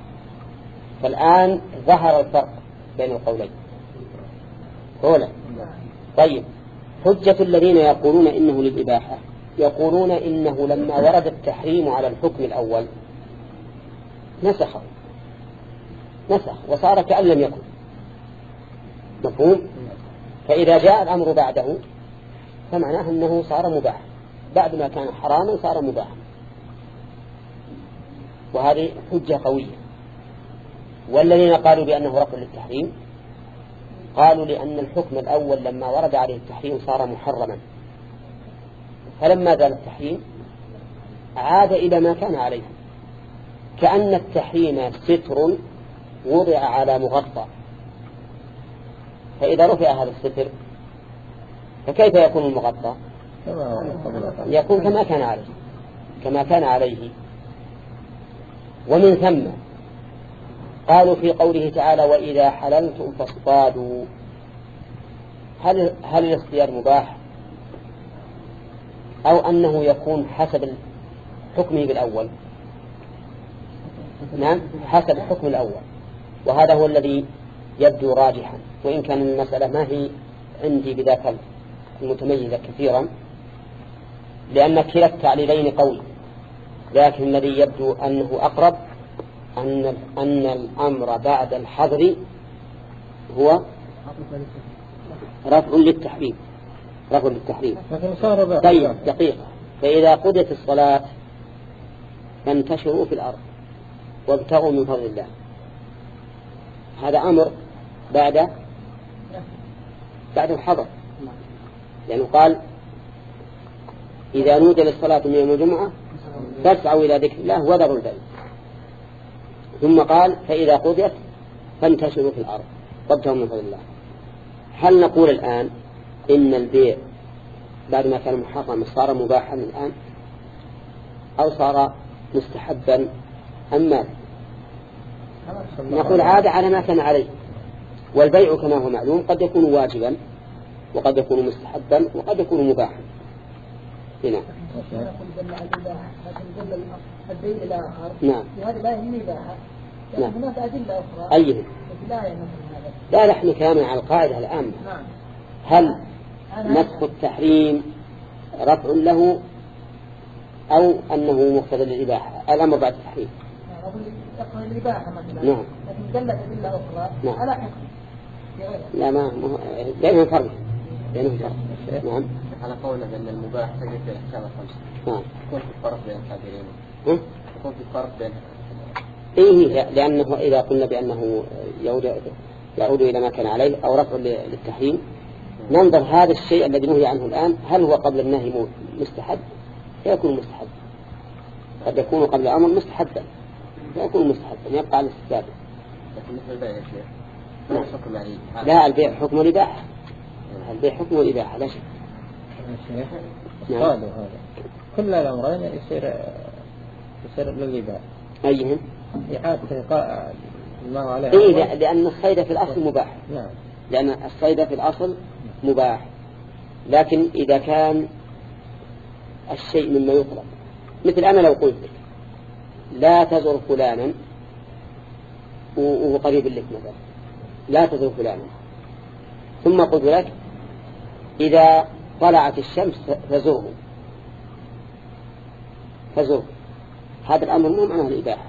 فالآن ظهر الفرق بين القولين. قولا طيب. حجة الذين يقولون إنه للإباحة يقولون إنه لما ورد التحريم على الحكم الأول نسخه نسخ وصار كأن لم يكن. مفهوم؟ فإذا جاء الأمر بعده فمعناه أنه صار مباح، بعد ما كان حراما صار مباحا، وهذه حجة قوية. والذين قالوا بأنه رفع للتحريم قالوا لأن الحكم الأول لما ورد عليه التحريم صار محرما، فلما زال التحريم عاد إلى ما كان عليه، كأن التحريم ستر وضع على مغطى، فإذا رفع هذا الستر فكيف يكون المغطى؟ يكون كما كان عليه كما كان عليه. ومن ثم قالوا في قوله تعالى وإذا حللتم فاصطادوا، هل هل الاصطياد مباح أو أنه يكون حسب حكمه بالأول؟ نعم، حسب الحكم الأول، وهذا هو الذي يبدو راجحا، وإن كان المسألة ما هي عندي بذاك المتميزة كثيرا، لأن كلا التعليلين قوي، لكن الذي يبدو أنه أقرب أن أن الأمر بعد الحظر هو رفع للتحريم رفع للتحريم. طيب دقيقة، فإذا قضيت الصلاة فانتشروا في الأرض وابتغوا من فضل الله، هذا أمر بعد بعد الحظر، لأنه قال إذا نودي للصلاة من يوم الجمعة فاسعوا إلى ذكر الله وذروا البيع، ثم قال فإذا قضيت فانتشروا في الأرض وابتغوا من فضل الله. هل نقول الآن إن البيع بعد ما كان محرما صار مباحا الآن أو صار مستحبا أم ماذا؟ نقول عاد على ما كان عليه، والبيع كما هو معلوم قد يكون واجبا وقد يكون مستحبا وقد يكون مباحا. هنا نعم، وهذا لا يهمني باحة، لكن هناك أدلة أخرى. أيه؟ لا نحن كلامنا على القاعدة الآن. هل نسخ التحريم رفع له أو أنه مقتضى للإباحة؟ الأمر بعد التحريم يقتضي الإباحة مثلا، نعم، لكن دلت أدلة أخرى نعم. على حكم. لا ما بينهم فرق بينهم فرق. نعم، على قولنا بأن المباح تجد في الأحكام الخمسة. نعم، يكون في فرق بين الحاضرين. يكون في فرق بين. إيه، لأنه إذا قلنا بأنه يعود يعود إلى ما كان عليه أو رفع للتحريم، ننظر هذا الشيء الذي نهي عنه الآن هل هو قبل النهي مستحب؟ فيكون مستحب. قد يكون قبل الأمر مستحبا فيكون مستحبا، يبقى على الاستحباب. لكن مثل البيع يا شيخ نعم. حكم عليه. لا، البيع حكم الإباحة، البيع حكم الإباحة لا شك. نعم. هذا كل الأمرين يصير يصير للإباحة. أيهم؟ إعادة ما هو عليه. إيه، لأن الصيد في الأصل مباح. نعم. لأن الصيد في الأصل مباح، لكن إذا كان الشيء مما يطلب، مثل أنا لو قلت لك لا تزر فلانا وهو قريب لك مثلا، لا تزر فلانا، ثم قلت لك إذا طلعت الشمس فزره فزره، هذا الأمر مو معناه الإباحة.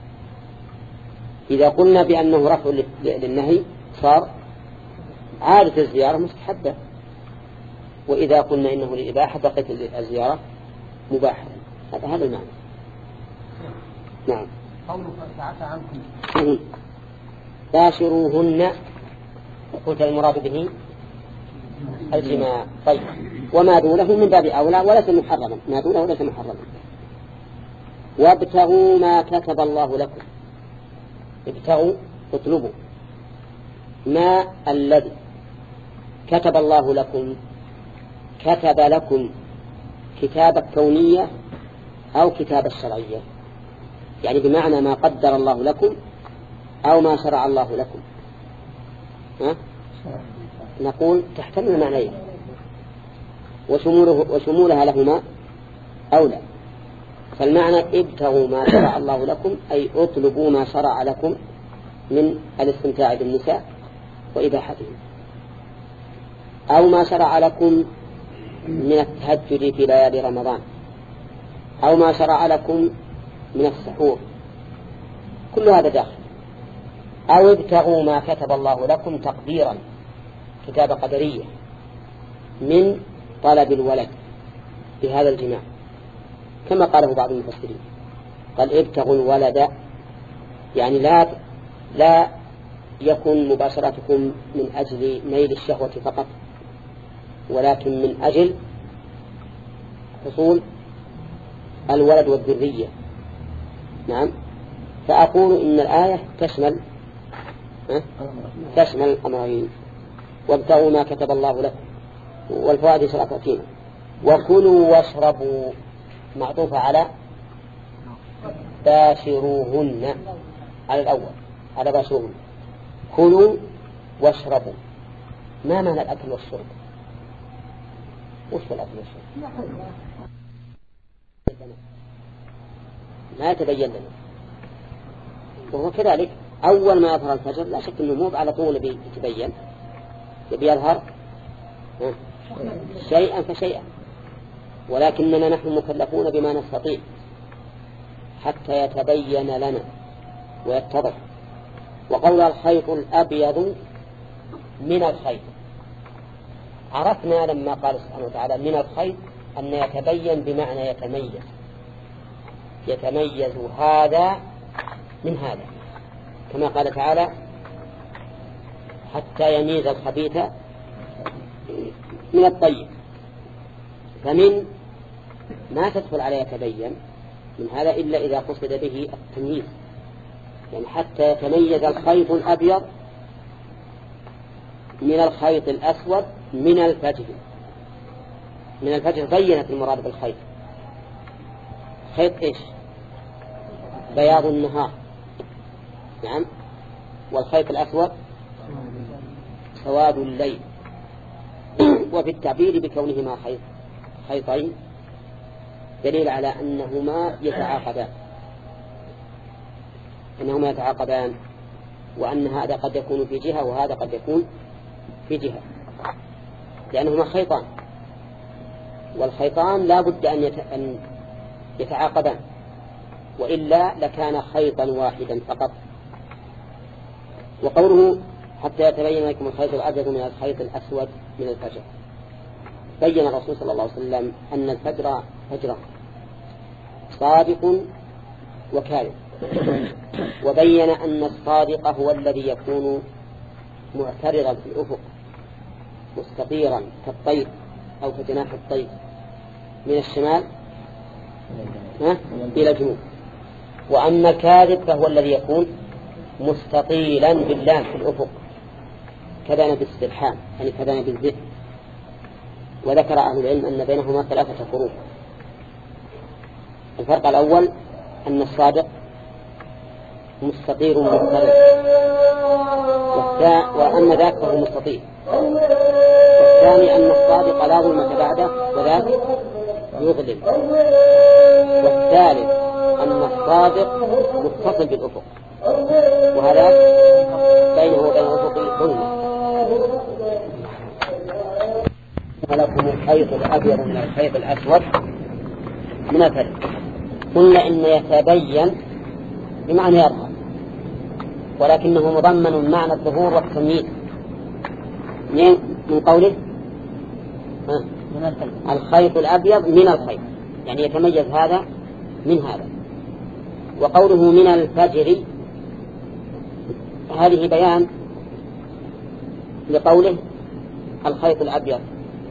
إذا قلنا بأنه رفع للنهي صار عادة الزيارة مستحبة، وإذا قلنا إنه للإباحة بقيت الزيارة مباحة. هذا هذا المعنى. نعم. قوله فعفى عنكم باشروهن، قلت المراد به الجماع. طيب، وما دونه من باب أولى وليس محرما، ما دونه وليس محرما. وابتغوا ما كتب الله لكم، ابتغوا اطلبوا ما الذي كتب الله لكم. كتب لكم كتابة كونية أو كتابة شرعية، يعني بمعنى ما قدر الله لكم أو ما شرع الله لكم. ها؟ نقول تحتمل معنيين وشموله وشمولها لهما أولى. فالمعنى ابتغوا ما شرع الله لكم أي اطلبوا ما شرع لكم من الاستمتاع بالنساء وإباحتهم، أو ما شرع لكم من التهجد في ليالي رمضان، أو ما شرع لكم من السحور، كل هذا داخل. أو ابتغوا ما كتب الله لكم تقديرا، كتابة قدرية، من طلب الولد بهذا الجماع، كما قاله بعض المفسرين، قال ابتغوا الولد، يعني لا لا يكون مباشرتكم من أجل نيل الشهوة فقط، ولكن من أجل حصول الولد والذرية. نعم. فأقول إن الآية تشمل تشمل الأمرين، وابتغوا ما كتب الله لكم، والفوائد سلطتين، وكلوا واشربوا معطوفة على باشروهن، على الأول على باشروهن. كلوا واشربوا، ما معنى الأكل والشرب؟ وش الأكل والشرب؟ ما يتبين لنا. وهو كذلك أول ما يظهر الفجر لا شك أنه مو على طول يتبين، يبي يظهر شيئا فشيئا، ولكننا نحن مكلفون بما نستطيع حتى يتبين لنا ويتضح. وقول الخيط الأبيض من الخيط، عرفنا لما قال سبحانه وتعالى من الخيط أن يتبين بمعنى يتميز، يتميز هذا من هذا، كما قال تعالى حتى يميز الخبيث من الطيب. فمن ما تدخل على يتبين من هذا إلا إذا قصد به التمييز، يعني حتى يتميز الخيط الأبيض من الخيط الأسود من الفجر. من الفجر بينت المراد بالخيط، خيط إيش؟ بياض النهار، نعم، والخيط الأسود سواد الليل. وفي التعبير بكونهما خيط خيطين دليل على أنهما يتعاقبان أنهما يتعاقبان وأن هذا قد يكون في جهة وهذا قد يكون في جهة، لأنهما خيطان، والخيطان لا بد أن يتعاقبان، وإلا لكان خيطا واحدا فقط. وقوله حتى يتبين لكم الخيط الأبيض من الخيط الأسود من الفجر، بين الرسول صلى الله عليه وسلم أن الفجر فجر صادق وكاذب، وبين أن الصادق هو الذي يكون معترضا في الأفق مستطيرا كالطير أو كجناح الطير من الشمال إلى الجنوب، وأما الكاذب فهو الذي يكون مستطيلا باللام في الأفق كذنب السرحان، يعني كذنب الذئب. وذكر أهل العلم أن بينهما ثلاثة فروق. الفرق الأول أن الصادق مستطير مضطرب، وأن ذاك فهو مستطيل. والثاني أن الصادق لا ظلمة بعده وذاك يظلم. والثالث أن الصادق متصل بالأفق، وهذا بينه وبين الأفق ظلمة. ولكم الخيط الأبيض من الخيط الأسود من الفجر. قلنا إن يتبين بمعنى يظهر، ولكنه مضمن معنى الظهور والتمييز من قوله الخيط الأبيض من الخيط، يعني يتميز هذا من هذا. وقوله من الفجر هذه بيان لقوله الخيط الأبيض،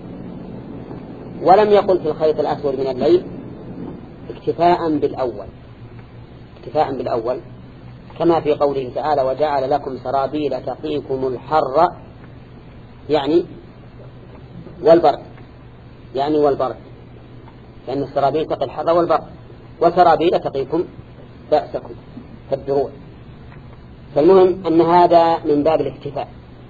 ولم يقل في الخيط الأسود من الليل اكتفاء بالأول اكتفاء بالأول كما في قوله تعالى وجعل لكم سرابيل تقيكم الحر، يعني والبرد، يعني والبرد، لأن السرابيل تقي الحر والبرد، وسرابيل تقيكم بأسكم فالدروع. فالمهم أن هذا من باب الاكتفاء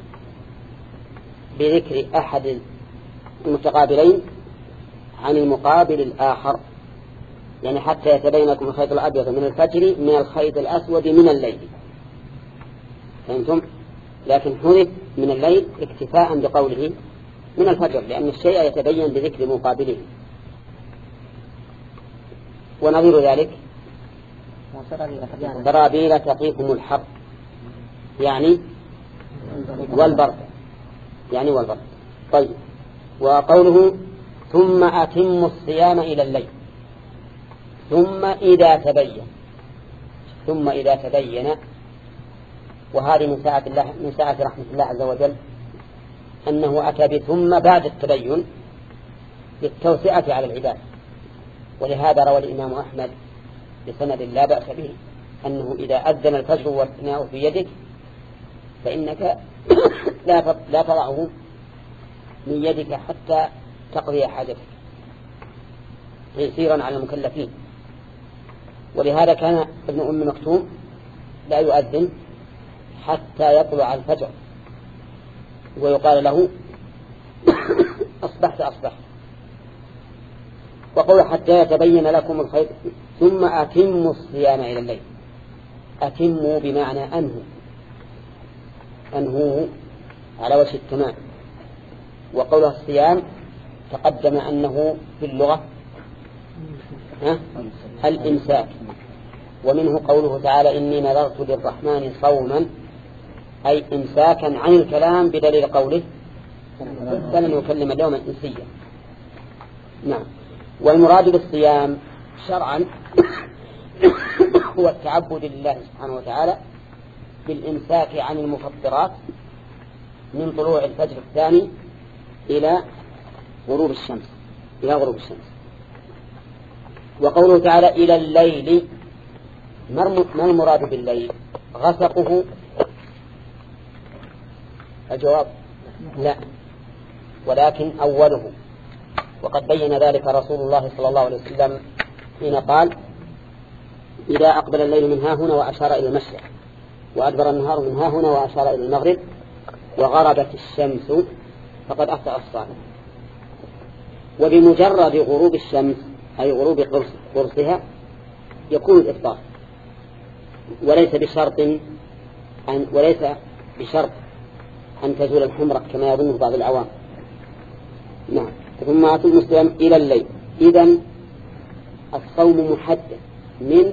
بذكر أحد المتقابلين عن المقابل الآخر، يعني حتى يتبين لكم الخيط الأبيض من الفجر من الخيط الأسود من الليل. فهمتم؟ لكن حذف من الليل اكتفاء بقوله من الفجر، لأن الشيء يتبين بذكر مقابله. ونظير ذلك سرابيل تقيكم الحر، يعني والبرد، يعني والبرد. طيب، وقوله ثم أتموا الصيام إلى الليل ثم إذا تبين ثم إذا تبين وهذه من ساعة الله من ساعة رحمة الله عز وجل أنه أتى بثم بعد التبين للتوسعة على العباد. ولهذا روى الإمام أحمد بسند لا بأس به أنه إذا أذن الفجر والإناء في يدك فإنك لا تضعه من يدك حتى تقضي حاجتك تيسيرا على المكلفين. ولهذا كان ابن أم مكتوم لا يؤذن حتى يطلع الفجر ويقال له أصبحت أصبحت. وقول حتى يتبين لكم الخير ثم أتموا الصيام إلى الليل. أتموا بمعنى أنهوا أنهوه على وجه التمام. وقول الصيام تقدم أنه في اللغة الإمساك، ومنه قوله تعالى إني نذرت للرحمن صوما أي إمساكا عن الكلام بدليل قوله فلن يكلم اليوم إنسيا. نعم. والمراد بالصيام شرعا هو التعبد لله سبحانه وتعالى بالإمساك عن المفطرات من طلوع الفجر الثاني إلى غروب الشمس إلى غروب الشمس. وقوله تعالى إلى الليل ما المراد بالليل؟ غسقه؟ الجواب لا، ولكن أوله. وقد بين ذلك رسول الله صلى الله عليه وسلم حين قال إذا أقبل الليل من ها هنا وأشار إلى المشرق وأدبر النهار من ها هنا وأشار إلى المغرب وغربت الشمس فقد أفطر الصائم. وبمجرد غروب الشمس أي غروب قرصها يكون الإفطار، وليس بشرط أن وليس بشرط أن تزول الحمرة كما يظنه بعض العوام. نعم. ثم أتم الصيام إلى الليل. إذن الصوم محدد من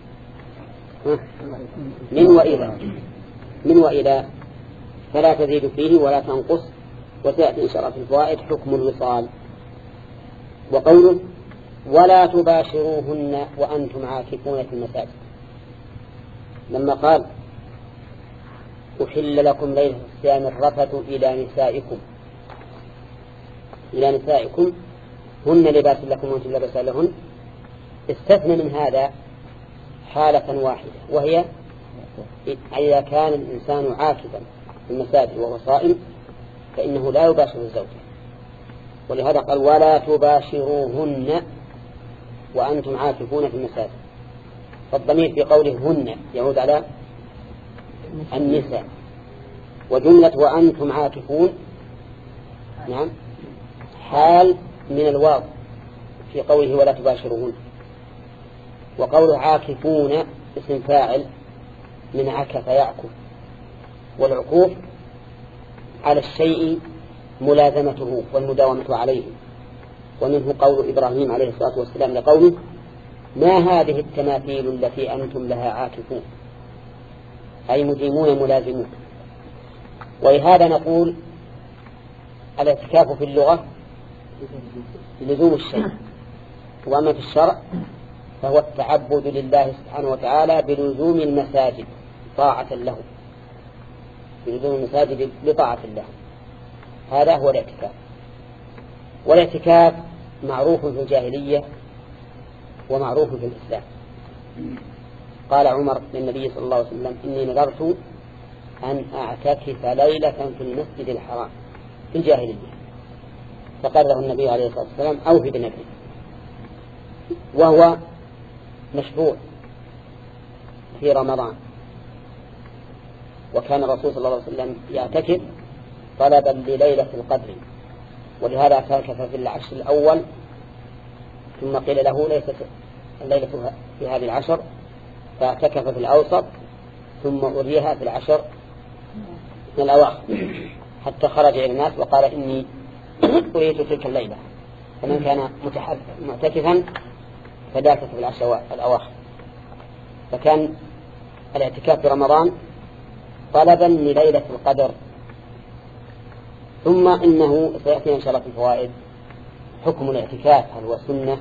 من وإلى من وإلى فلا تزيد فيه ولا تنقص. وسيأتي إن شاء الله في الفوائد حكم الوصال. وقوله ولا تباشروهن وأنتم عاكفون في المساجد، لما قال أحل لكم ليلة الصيام الرفث إلى نسائكم إلى نسائكم هن لباس لكم وأنتم لباس لهن، استثنى من هذا حالة واحدة وهي إذا كان الإنسان عاكفا في المساجد وهو صائم فإنه لا يباشر الزوجة. ولهذا قال ولا تباشروهن وأنتم عاكفون في المساجد. فالضمير في قوله هن يعود على النساء، وجملة وأنتم عاكفون نعم حال من الواو في قوله ولا تباشروهن. وقوله عاكفون اسم فاعل من عكف يعكف، والعكوف على الشيء ملازمته والمداومة عليه. ومنه قول إبراهيم عليه الصلاة والسلام لقومه ما هذه التماثيل التي أنتم لها عاكفون أي مديمون ملازمون. ولهذا نقول الاعتكاف في اللغة لزوم الشيء، وأما في الشرع فهو التعبد لله سبحانه وتعالى بلزوم المساجد طاعة له، بلزوم المساجد لطاعة الله. هذا هو الاعتكاف. والاعتكاف معروف في الجاهلية ومعروف في الإسلام. قال عمر للنبي صلى الله عليه وسلم إني نذرت أن أعتكف ليلة في المسجد الحرام في الجاهلية، فقال له النبي عليه الصلاة والسلام أوفي بنذرك. وهو مشروع في رمضان، وكان الرسول صلى الله عليه وسلم يعتكف طلبا لليلة القدر، ولهذا اعتكف في العشر الأول ثم قيل له ليست الليلة في هذه العشر فاعتكف في الأوسط ثم أريها في العشر من الأواخر حتى خرج إلى الناس وقال إني أريت تلك الليلة. فمن كان معتكفا فذاك في العشر الأواخر. فكان الاعتكاف في رمضان طلبا لليلة القدر. ثم إنه سيأتي إن شاء الله في الفوائد حكم الاعتكاف هل هو سنة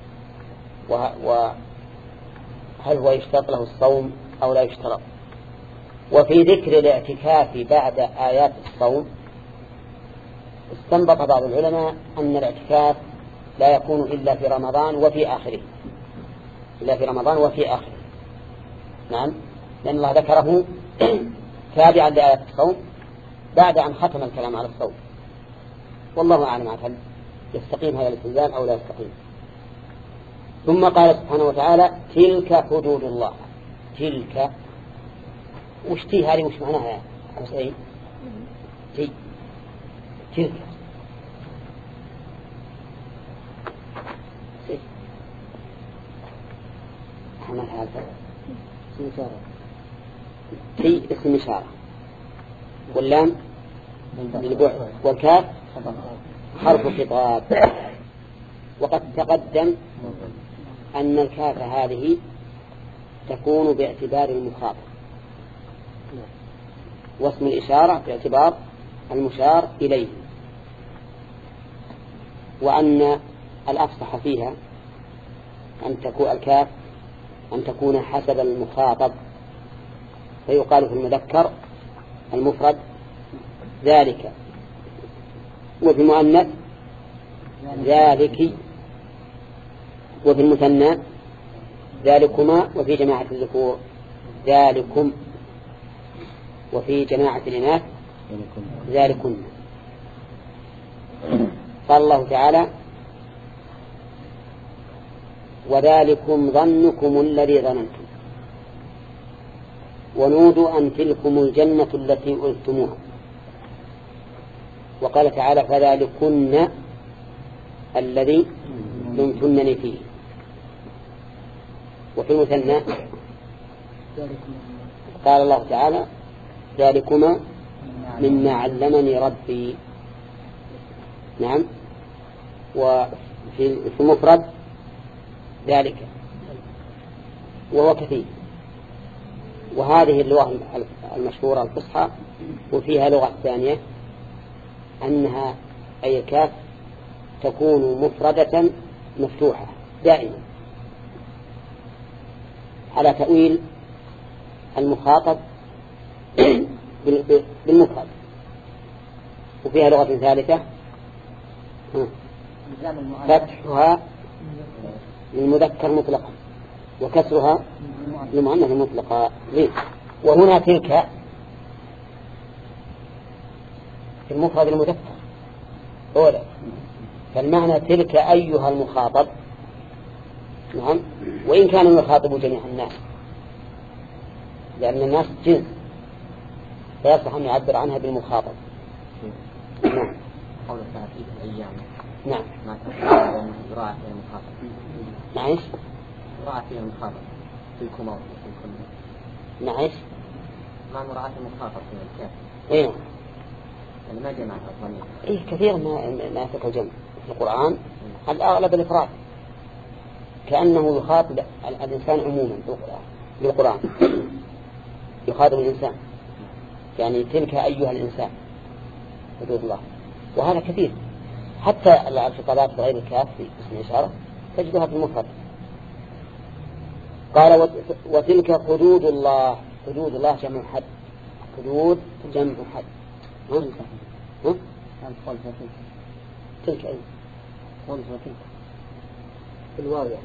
وهل هو يشترط له الصوم أو لا يشترط. وفي ذكر الاعتكاف بعد آيات الصوم استنبط بعض العلماء أن الاعتكاف لا يكون إلا في رمضان وفي آخره، إلا في رمضان وفي آخره. نعم، لأن الله ذكره تابعا لآيات الصوم بعد أن ختم الكلام على الصوم. والله أعلم هل يستقيم هذا الاستدلال أو لا يستقيم. ثم قال سبحانه وتعالى تلك حدود الله. تلك وش تي هذه وش معناها يعني؟ وش أي تي تلك اسم إشارة. تي اسم إشارة، واللام للبعد، والكاف حرف خطاب. وقد تقدم أن الكاف هذه تكون باعتبار المخاطب، واسم الإشارة باعتبار المشار إليه، وأن الأفصح فيها أن تكون الكاف أن تكون حسب المخاطب، فيقال في المذكر المفرد ذلك، وفي المؤنث ذلك، وفي المثنى ذلكما، وفي جماعة الذكور ذلكم، وفي جماعة الإناث ذلكن. قال الله تعالى وذلكم ظنكم الذي ظننتم ونودوا أن تلكم الجنة التي ألتموها. وقال تعالى فذلكن الذي لمتنني فيه. وفي المثنى قال الله تعالى ذلكما مما علمني ربي. نعم. وفي المفرد ذلك، وهو كثير. وهذه اللغة المشهورة الفصحى. وفيها لغة ثانية أنها أي كاف تكون مفردة مفتوحة دائما على تأويل المخاطب بالمفرد. وفيها لغة ثالثة فتحها للمذكر مطلقا وكسرها للمؤنث مطلقا. وهنا تلك في المفرد المذكر أولا، فالمعنى تلك أيها المخاطب. نعم. وإن كان المخاطب جميع الناس، لأن الناس جنس فيصح أن يعبر عنها بالمخاطب. نعم. قول ثلاثين أيام. نعم. ما تقول راعي المخاطب. نعيش. راعي المخاطب. تلكم أو تلكم. نعيش. ما مراعاة المخاطب في الكاف. إيه. يعني ما جمع الضمير. إيه كثير ما ما يذكر جمع في القرآن. الأغلب الإفراد، كأنه يخاطب الإنسان عموما بالقرآن، يخاطب الإنسان، يعني تلك أيها الإنسان حدود الله. وهذا كثير، حتى الخطابات بغير الكاف في اسم إشارة تجدها في المفرد. قال وتلك حدود الله. حدود الله جمع حد. حدود جمع حد. ها؟ ها؟ تلك أي في الواو يعني.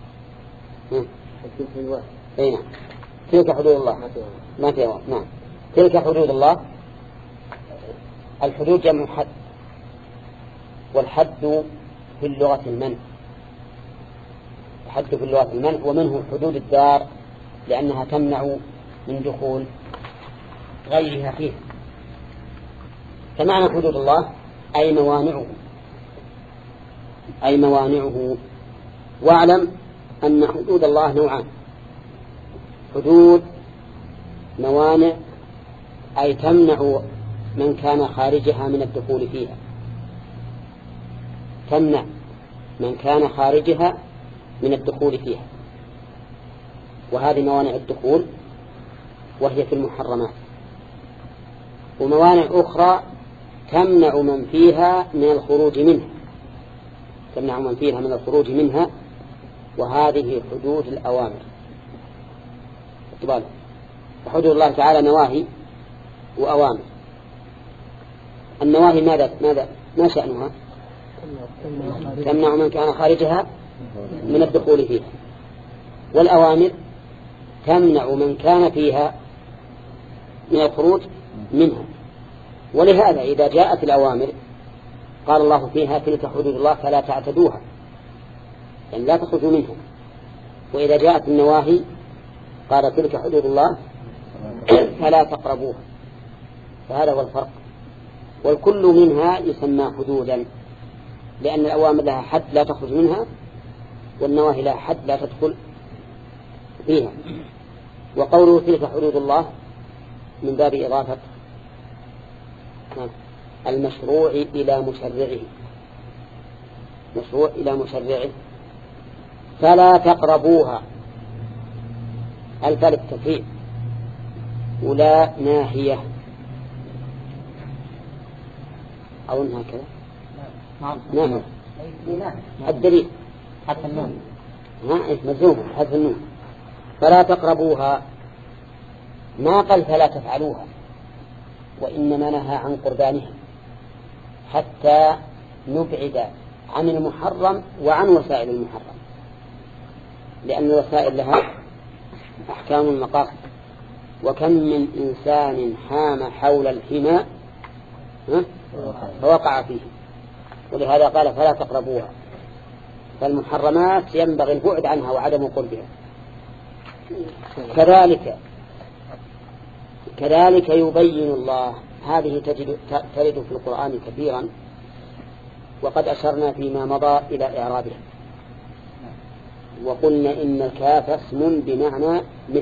في الواو. أي نعم. تلك حدود الله ما فيها واو. نعم. تلك حدود الله. الحدود جمع حد، والحد في اللغة المنع. الحد في اللغة المنع، ومنه حدود الدار لأنها تمنع من دخول غيرها فيه. فمعنى حدود الله أي موانعه، أي موانعه. واعلم أن حدود الله نوعان: حدود موانع أي تمنع من كان خارجها من الدخول فيها، تمنع من كان خارجها من الدخول فيها، وهذه موانع الدخول وهي في المحرمات. وموانع أخرى تمنع من فيها من الخروج منه، تمنع من فيها من الخروج منها، وهذه حدود الأوامر. وحدود الله تعالى نواهي وأوامر. النواهي ماذا ماذا ما شأنها؟ تمنع من كان خارجها من الدخول فيها، والأوامر تمنع من كان فيها من الخروج منها. ولهذا إذا جاءت الأوامر قال الله فيها تلك حدود الله فلا تعتدوها، يعني لا تخرجوا منها. وإذا جاءت النواهي قال تلك حدود الله فلا تقربوها. فهذا هو الفرق. والكل منها يسمى حدودا، لأن الأوامر لها حد لا تخرج منها، والنواهي لها حد لا تدخل فيها. وقوله تلك حدود الله من باب إضافة المشروع إلى مشرعه، مشروع إلى مشرعه. فلا تقربوها الفاء للتفريع، ولا ناهية أو إنها كذا. نعم نعم. الدليل حتى النون ها مزوم حذف النون. فلا تقربوها ما قال فلا تفعلوها، وإنما نهى عن قربانها حتى نبعد عن المحرم وعن وسائل المحرم، لأن الوسائل لها أحكام المقاصد. وكم من إنسان حام حول الحمى فوقع فيه، ولهذا قال فلا تقربوها. فالمحرمات ينبغي البعد عنها وعدم قربها. كذلك كذلك يبين الله. هذه تجد ترد في القرآن كثيرا، وقد أشرنا فيما مضى إلى إعرابها، وقلنا إن الكاف اسم بمعنى مثل،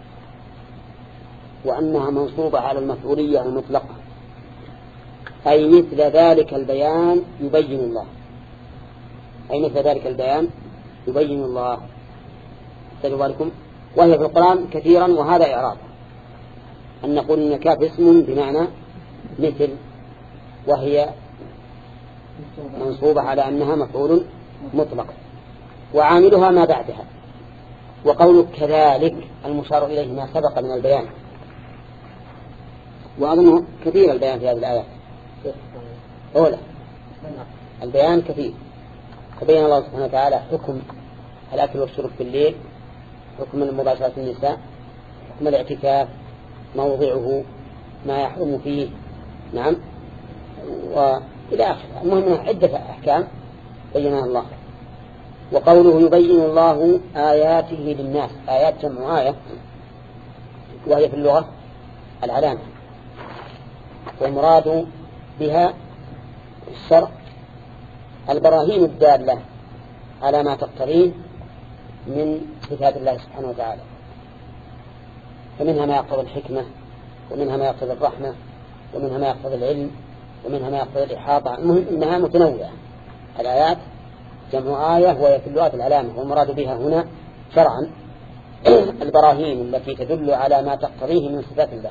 وأنها منصوبة على المفعولية المطلقة، أي مثل ذلك البيان يبين الله، أي مثل ذلك البيان يبين الله. تجوالكم وهي في القرآن كثيرا، وهذا إعراب أن نقول إن كاف اسم بمعنى مثل، وهي منصوبة على أنها مفعول مطلق، وعاملها ما بعدها. وقول كذلك المشار إليه ما سبق من البيان، وأظنه كثير البيان في هذه الآيات. أولا البيان كثير. فبين الله سبحانه وتعالى حكم الأكل والشرب في الليل، حكم مباشرة النساء، حكم الاعتكاف، موضعه، ما يحرم فيه، نعم، وإلى آخره. المهم عدة أحكام بينها الله. وقوله يبين الله آياته للناس، آيات جمع آية، وهي في اللغة العلامة، والمراد بها الشرع البراهين الدالة على ما تقتضيه من صفات الله سبحانه وتعالى. فمنها ما يقتضي الحكمة، ومنها ما يقتضي الرحمة، ومنها ما يقتضي العلم، ومنها ما يقتضي الإحاطة. المهم إنها متنوعة. الآيات جمع آية وهي في اللغة العلامة، والمراد بها هنا شرعا البراهين التي تدل على ما تقتضيه من صفات الله.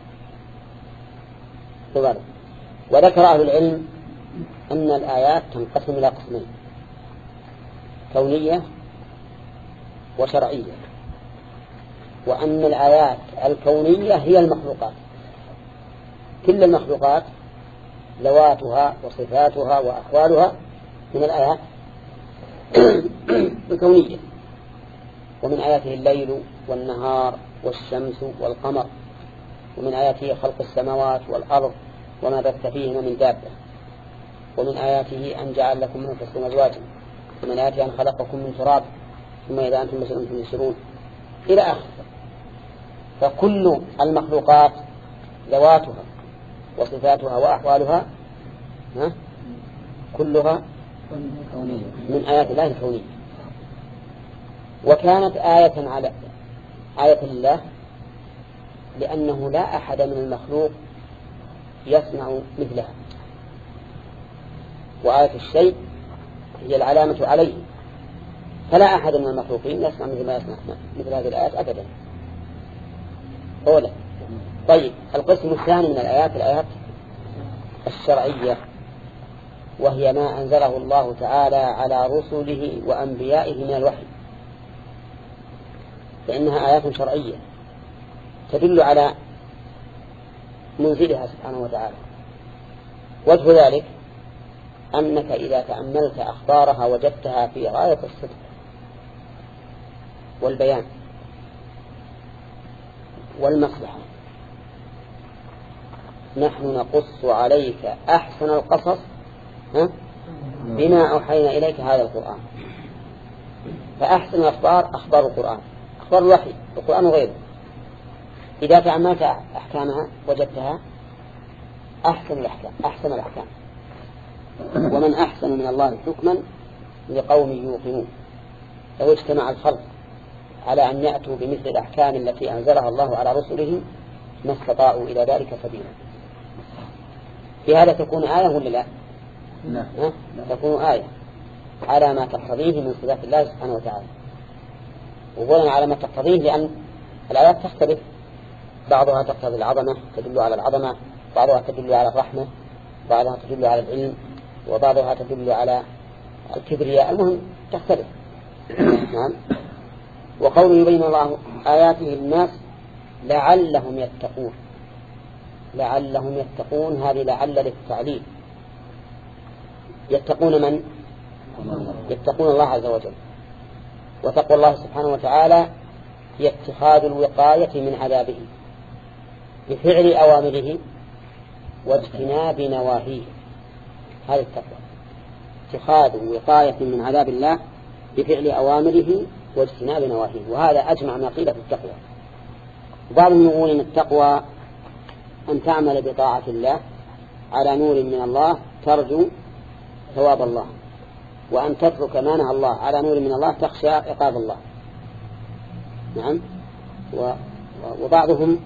وذكر أهل العلم أن الآيات تنقسم إلى قسمين: كونية وشرعية. وأن الآيات الكونية هي المخلوقات، كل المخلوقات ذواتها وصفاتها وأحوالها من الآيات الكونية. ومن آياته الليل والنهار والشمس والقمر، ومن آياته خلق السماوات والأرض وما بث فيهما من دابة، ومن آياته أن جعل لكم من أنفسكم أزواجا، ومن آياته أن خلقكم من تراب ثم إذا أنتم بشر تنشرون، إلى آخره. فكل المخلوقات ذواتها وصفاتها وأحوالها كلها من آيات الله الكونية. وكانت آية على آية الله لأنه لا أحد من المخلوق يصنع مثلها، وآية الشيء هي العلامة عليه، فلا أحد من المخلوقين يصنع مثل ما يصنع مثل هذه الآيات أبدا. أولا. طيب، القسم الثاني من الآيات الآيات الشرعية، وهي ما أنزله الله تعالى على رسله وأنبيائه من الوحي، فإنها آيات شرعية تدل على منزلها سبحانه وتعالى. وجه ذلك أنك إذا تأملت أخبارها وجدتها في غاية الصدق والبيان والمصلحة. نحن نقص عليك أحسن القصص بما أوحينا إليك هذا القرآن. فأحسن الأخبار أخبار القرآن، أخبار الوحي القرآن وغيره. إذا تأملت أحكامها وجدتها أحسن الأحكام أحسن الأحكام. ومن أحسن من الله حكما لقوم يوقنون. لو اجتمع الخلق على أن يأتوا بمثل الأحكام التي أنزلها الله على رسله ما استطاعوا إلى ذلك سبيلا. في هذا تكون آية ولا لا؟ لا. تكون آية على ما تقتضيه من صفات الله سبحانه وتعالى. وقلنا على ما تقتضيه لأن الآيات تختلف، بعضها تقتضي العظمة تدل على العظمة، بعضها تدل على الرحمة، بعضها تدل على العلم، وبعضها تدل على الكبرياء. المهم تختلف. نعم. وقوله يبين الله آياته للناس لعلهم يتقون. لعلهم يتقون، هذه لعل للتعليل. يتقون من؟ يتقون الله عز وجل. وتقوى الله سبحانه وتعالى هي اتخاذ الوقاية من عذابه بفعل أوامره واجتناب نواهيه. هذه التقوى، اتخاذ وقاية من عذاب الله بفعل أوامره واجتناب نواهيه. وهذا أجمع ما قيل في التقوى. وبعضهم يقول إن التقوى أن تعمل بطاعة الله على نور من الله ترجو ثواب الله، وأن تترك ما نهى الله على نور من الله تخشى عقاب الله. نعم. وبعضهم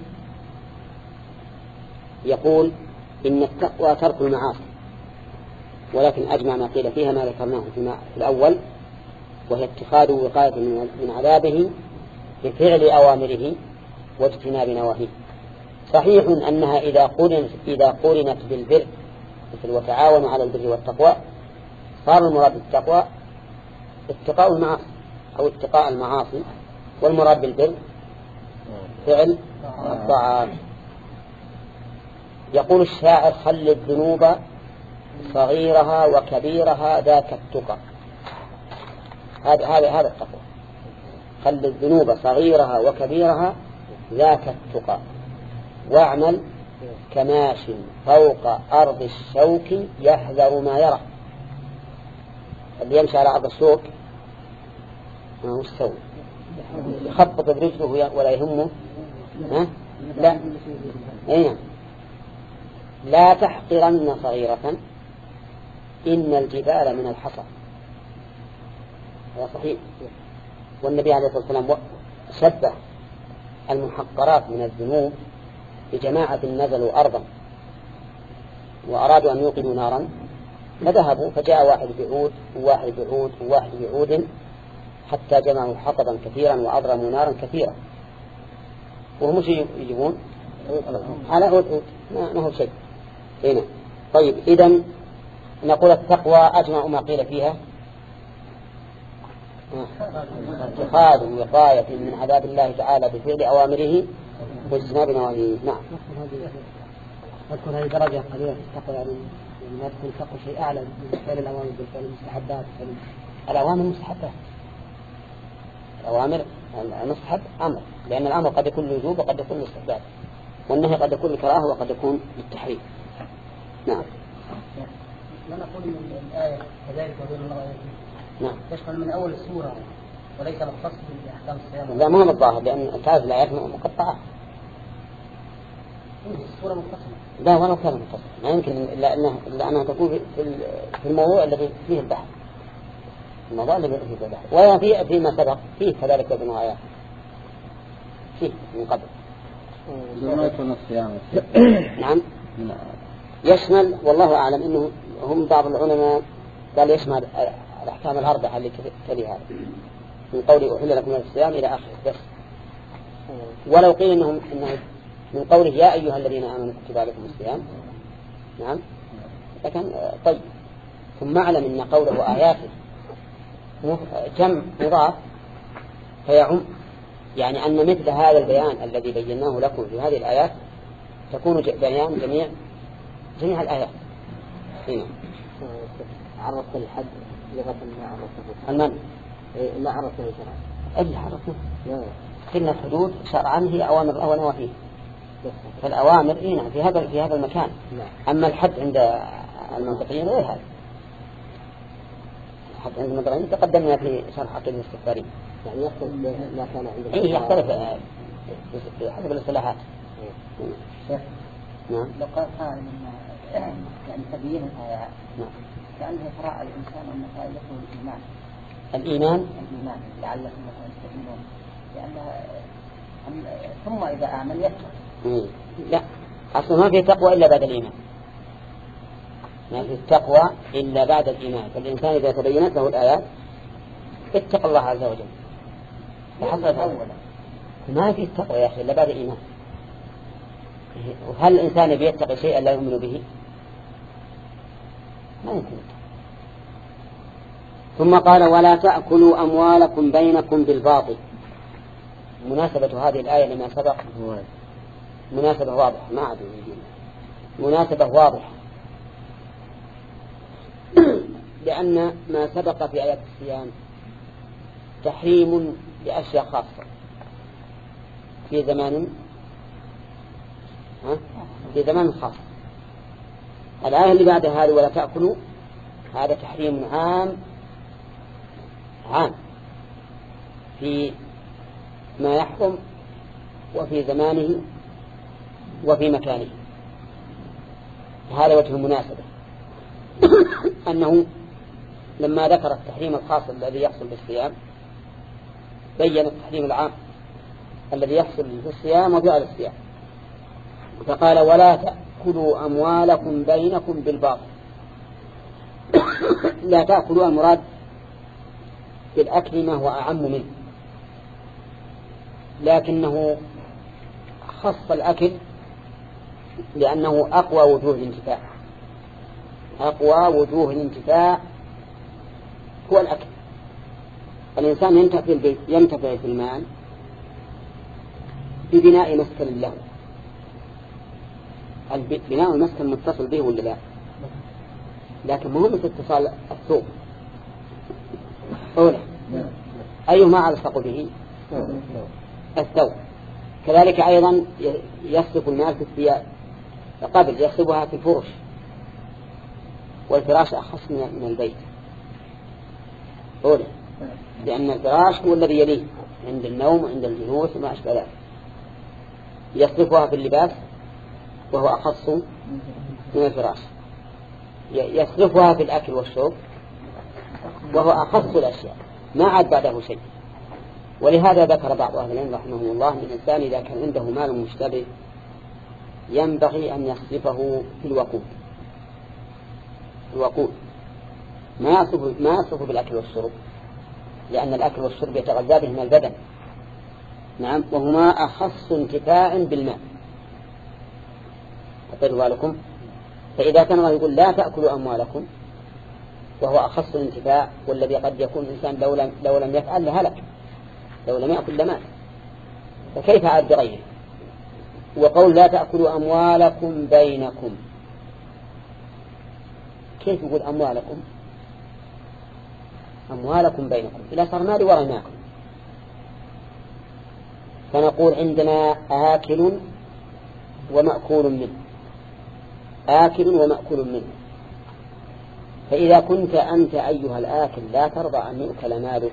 يقول إن التقوى ترك المعاصي، ولكن أجمع ما قيل فيها ما ذكرناه في الأول، وهي اتخاذ وقاية من عذابه بفعل أوامره واجتناب نواهيه. صحيح أنها إذا قرنت, إذا قرنت بالبر مثل وتعاونوا على البر والتقوى صار المراد بالتقوى اتقاء المعاصي أو اتقاء المعاصي، والمراد بالبر فعل الطاعات. يقول الشاعر خل الذنوب صغيرها وكبيرها ذاك التقى. هذا هذا هذا التقوى. خل الذنوب صغيرها وكبيرها ذاك التقى، واعمل كماش فوق أرض الشوك يحذر ما يرى. اللي يمشي على أرض الشوك ما هو السوي، يخبط برجله ولا يهمه. ها؟ لا. أين؟ لا تحقرن صغيرة إن الجبال من الحصى. هذا صحيح. والنبي عليه الصلاة والسلام شبه المحقرات من الذنوب بجماعة نزلوا أرضا وأرادوا أن يوقدوا نارا فذهبوا، فجاء واحد بعود وواحد بعود وواحد بعود حتى جمعوا حطبا كثيرا وأضرموا نارا كثيرا، وهم مش يجيبون على عود عود ما هو شيء هنا. طيب إذن نقول التقوى أجمع ما قيل فيها اتخاذ وقاية من عذاب الله تعالى بفعل أوامره واجتناب نواهيه. نعم. أذكر هذه درجة قليلة في التقوى، يعني ما تكون تقوى شيء أعلى من فعل الأوامر بالفعل المستحبات. الأوامر مستحبات، الأوامر المستحب أمر، لأن الأمر قد يكون لوجوب وقد يكون استحباب، والنهي قد يكون لكراهة وقد يكون للتحريم. نعم. لا نقول من الآية كذلك وبين الله آياته. نعم. تشمل من أول السورة وليس مختص بأحكام الصيام. لا، ما هو الظاهر، لأن تعرف الآيات مقطعة. السورة مقتصرة. لا، ولو كان مقتصرة ما يمكن إلا أنها, إلا أنها تكون في الموضوع الذي فيه البحث، الموضوع الذي فيه البحث. وفي فيما سبق فيه كذلك ابن آيات فيه من قبل. ما يكون الصيام. نعم. يشمل والله أعلم إنه هم بعض العلماء قال يشمل الأحكام الأربعة اللي تلي هذا من قوله أحل لكم الصيام إلى آخره بس. ولو قيل إنهم إنه من قوله يا أيها الذين آمنوا كتب عليكم الصيام. نعم. لكن طيب ثم اعلم أن قوله آياته جمع مضاف فيعم، يعني أن مثل هذا البيان الذي بيناه لكم في هذه الآيات تكون بيان جميع جميع الآيات. هنا عرف الحد لغة ما عرفه المن ما عرفه شرعا أي عرفه قلنا الحدود شرعا هي أوامر أو نواهي، فالأوامر إيه في هذا في هذا المكان. أما الحد عند المنطقيين غير هذا. الحد عند المنطقيين تقدمنا في شرح عقيدة الاستكبارية، يعني يختلف ما كان عند إيه يختلف حسب الاصطلاحات. نعم. لو قال قائل يعني تبيين الآيات نعم كأنه يقرأ الإنسان أن فائدته الإيمان الإيمان الإيمان لعلهم يستؤمنون، لأن ثم إذا آمن يتقى. لا أصلا ما في تقوى إلا بعد الإيمان، ما في التقوى إلا بعد الإيمان. فالإنسان إذا تبينت له الآيات اتقى الله عز وجل فحصل أولا. ما في التقوى يا أخي إلا بعد الإيمان. وهل الإنسان بيتقي شيئا لا يؤمن به؟ ما يمكن. ثم قال ولا تأكلوا أموالكم بينكم بالباطل. مناسبة هذه الآية لما سبق مناسبة واضحة، ما عاد مناسبة واضحة، لأن ما سبق في آيات الصيام تحريم لأشياء خاصة في زمان ها؟ في زمان خاص. الآية اللي بعد هذه ولا تأكلوا هذا تحريم عام عام في ما يحكم وفي زمانه وفي مكانه. هذا وجه المناسبة أنه لما ذكر التحريم الخاص الذي يحصل بالصيام بين التحريم العام الذي يحصل في الصيام وفي غير الصيام، فقال ولا تأكلوا أموالكم بينكم بالباطل. لا تأكلوا المراد بالأكل ما هو أعم منه، لكنه خص الأكل لأنه أقوى وجوه الانتفاع. أقوى وجوه الانتفاع هو الأكل. الإنسان ينتفع ينتفع في المال ببناء مسكن له. البناء المسكن متصل به ولا لا؟ لكن مهم اتصال الثوب أولا أيهما ألصق به؟ الثوب. كذلك أيضا يصرف المال في الثياب قبل يصرفها في الفرش، والفراش أخص من البيت أولا، لأن الفراش هو الذي يليه عند النوم وعند الجلوس وما أشبه ذلك. يصرفها في اللباس وهو أخص من الفراش. يصرفها في الأكل والشرب وهو أخص الأشياء، ما عاد بعده شيء. ولهذا ذكر بعض أهل العلم رحمه الله أن الإنسان إذا كان عنده مال مشتبه ينبغي أن يصرفه في الوقود. الوقود ما يصرف ما يصرف بالأكل والشرب، لأن الأكل والشرب يتغذى بهما البدن. نعم، وهما أخص انتفاع بالماء. أطير لكم. فإذا كان الله يقول لا تأكلوا أموالكم وهو أخص الانتفاع، والذي قد يكون الإنسان لو لم, لو لم يفعل لهلك، لو لم يأكل لمات، فكيف عاد بغيره؟ وقول لا تأكلوا أموالكم بينكم، كيف يقول أموالكم أموالكم بينكم؟ إلا صار مالي وراء ماكم. فنقول عندنا آكل ومأكول منه، آكل ومأكول منه. فإذا كنت أنت أيها الآكل لا ترضى أن يؤكل مالك،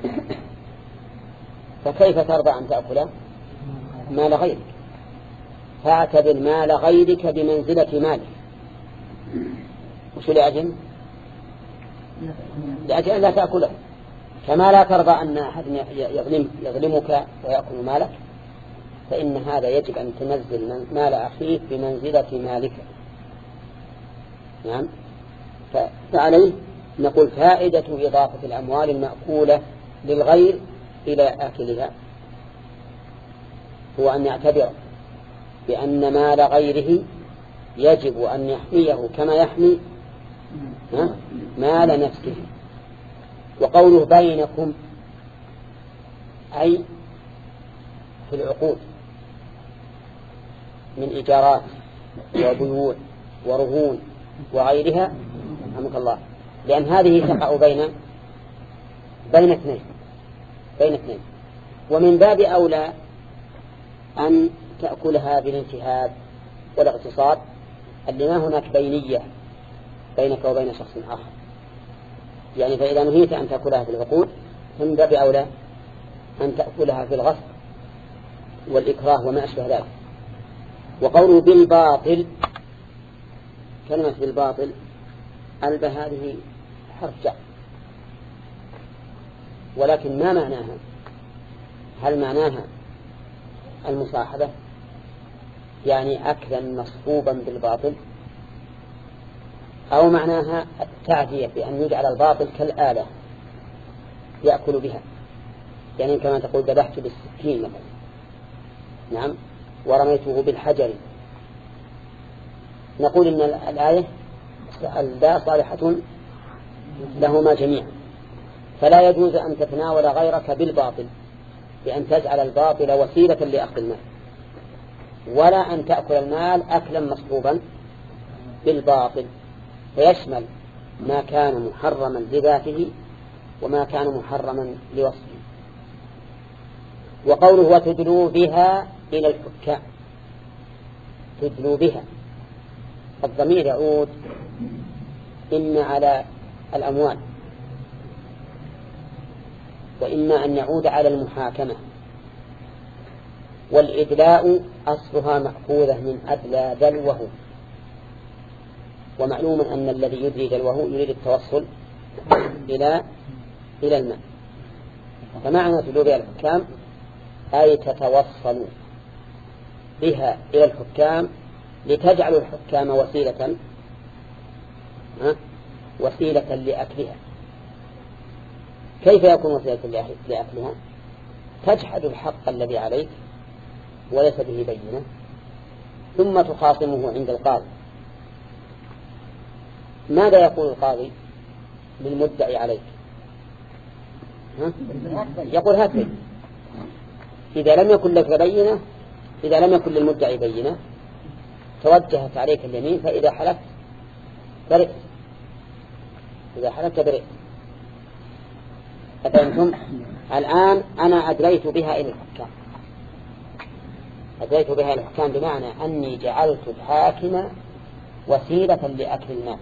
فكيف ترضى أن تأكل مال غيرك؟ فاعتبر مال غيرك بمنزلة مالك. وش لأجل؟ لأجل أن لا تأكله، كما لا ترضى أن أحد يظلم يظلمك ويأكل مالك، فإن هذا يجب أن تنزل مال أخيك بمنزلة مالك. نعم. فعليه نقول فائدة إضافة الأموال المأكولة للغير إلى آكلها هو أن يعتبر بأن مال غيره يجب أن يحميه كما يحمي مال نفسه. وقوله بينكم أي في العقود من إيجارات وبيوع ورهون وغيرها، رحمك الله، لأن هذه تقع بين بين اثنين بين اثنين ومن باب أولى أن تأكلها بالانتهاب والاغتصاب اللي ما هناك بينية بينك وبين شخص آخر. يعني فإذا نهيت أن تأكلها في العقود من باب أولى أن تأكلها في الغصب والإكراه وما أشبه ذلك. وقوله بالباطل، كلمة بالباطل ألبى هذه حرف جر، ولكن ما معناها؟ هل معناها المصاحبة يعني أكلا مصحوبا بالباطل، أو معناها التعدية بأن يجعل الباطل كالآلة يأكل بها، يعني كما تقول ذبحت بالسكين مثلا، نعم، ورميته بالحجر. نقول إن الآية الداء صالحة لهما جميعا، فلا يجوز أن تتناول غيرك بالباطل بأن تجعل الباطل وسيلة لأخذ المال، ولا أن تأكل المال أكلا مصحوبا بالباطل، فيشمل ما كان محرما لذاته وما كان محرما لوصفه. وقوله وتدلوا بها إلى الحكام، تدلوا بها الضمير يعود إما على الأموال وإما أن يعود على المحاكمة. والإدلاء أصلها مأخوذة من أدلى دلوه، ومعلوم أن الذي يدري دلوه يريد التوصل إلى إلى الماء. فمعنى تدلوا بها الحكام أي تتوصلوا بها إلى الحكام لتجعلوا الحكام وسيلة ها؟ وسيلة لأكلها. كيف يكون وسيلة لأكلها؟ تجحد الحق الذي عليك وليس به بينة، ثم تخاصمه عند القاضي. ماذا يقول القاضي للمدعي عليك؟ ها؟ يقول هات لي. إذا لم يكن لك بينة، إذا لم يكن للمدعي بينة توجهت عليك اليمين، فإذا حلفت برئت، إذا حلفت برئت. أفهمتم؟ الآن أنا أدليت بها إلى الحكام، أدليت بها إلى الحكام بمعنى أني جعلت الحاكم وسيلة لأكل المال.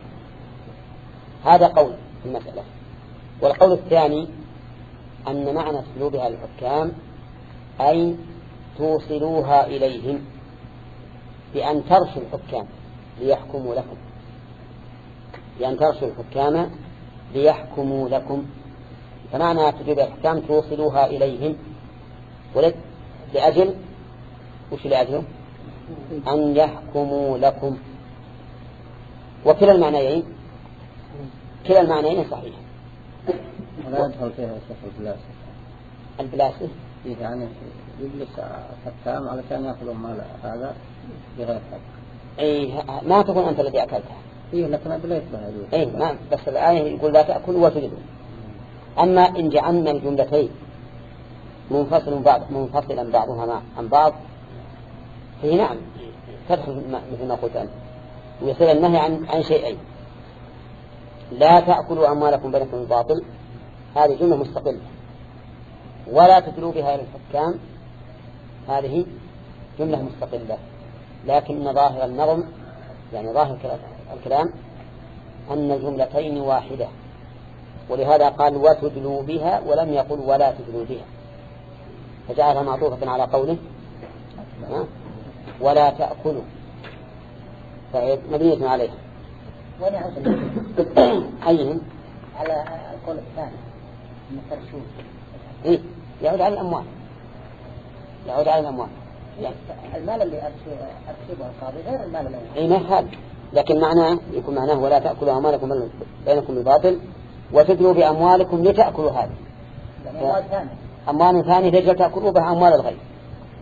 هذا قول في المسألة. والقول الثاني أن معنى تدلوا الحكام أي توصلوها إليهم بأن ترشوا الحكام ليحكموا لكم، بأن ترشوا الحكام ليحكموا لكم. فمعنى تدلوا الحكام توصلوها إليهم ولد لأجل وش لأجله؟ أن يحكموا لكم. وكلا المعنيين كلا المعنيين صحيح. ولا يدخل فيها الشيخ البلاسي. البلاسي يعني يجلس حكام علشان يأخذوا مال هذا بغير حق. أي ما تكون أنت الذي أكلتها. إيه لكن أبليت بها. أي ما بس الآية يقول لا تأكل وتجدوا. أما إن جعلنا الجملتين منفصل بعض منفصلا بعضها عن بعض فهي نعم تدخل مثل ما قلت أنت، ويصير النهي عن عن شيئين. لا تأكلوا أموالكم بينكم بالباطل، هذه جملة مستقلة. ولا تدلوا بها إلى الحكام، هذه جملة مستقلة. لكن ظاهر النظم يعني ظاهر الكلام أن الجملتين واحدة، ولهذا قال وتدلوا بها ولم يقل ولا تدلوا بها، فجعلها معطوفة على قوله ولا تأكلوا، فمبنية عليها. وين يعود؟ أيهم؟ على القول الثاني من الترشوش. إيه يعود على الأموال، يعود على الأموال. يعني المال اللي أرشبه القاضي غير المال الأول. إيه ما هذا، لكن معناه يكون معناه ولا تأكلوا أموالكم بينكم بالباطل وتدلوا بأموالكم لتأكلوا هذه. يعني أموال ثانية. أموال ثانية لجل تأكلوا بها أموال الغير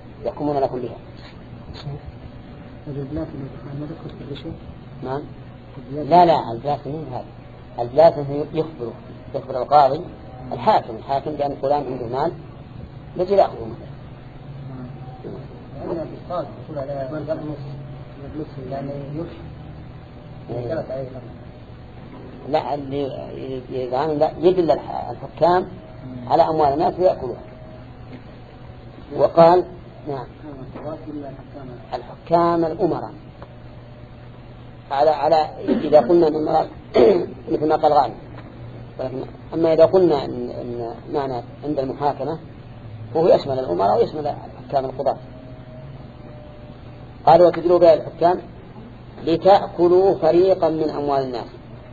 يحكمون لكم بها. البلاد اللي ما ذكرت بالرشوة. نعم. لا لا الجاسم مو هذا. الجاسم يخبر يخبر القاضي الحاكم الحاكم بأن فلان عنده مال يجي يأخذه مثلا. عندنا اتصال يقول على مجلس مجلس يعني يفشل. لا اللي يعني لا يدل الحكام على أموال الناس ويأكلوها. وقال نعم الحكام الأمراء على على إذا قلنا من مثل ما قال غانم. أما إذا قلنا إن, إن معنى عند المحاكمة فهو يشمل الأمراء ويشمل الحكام القضاة. قالوا وتدلوا بها الحكام لتأكلوا فريقا من أموال الناس.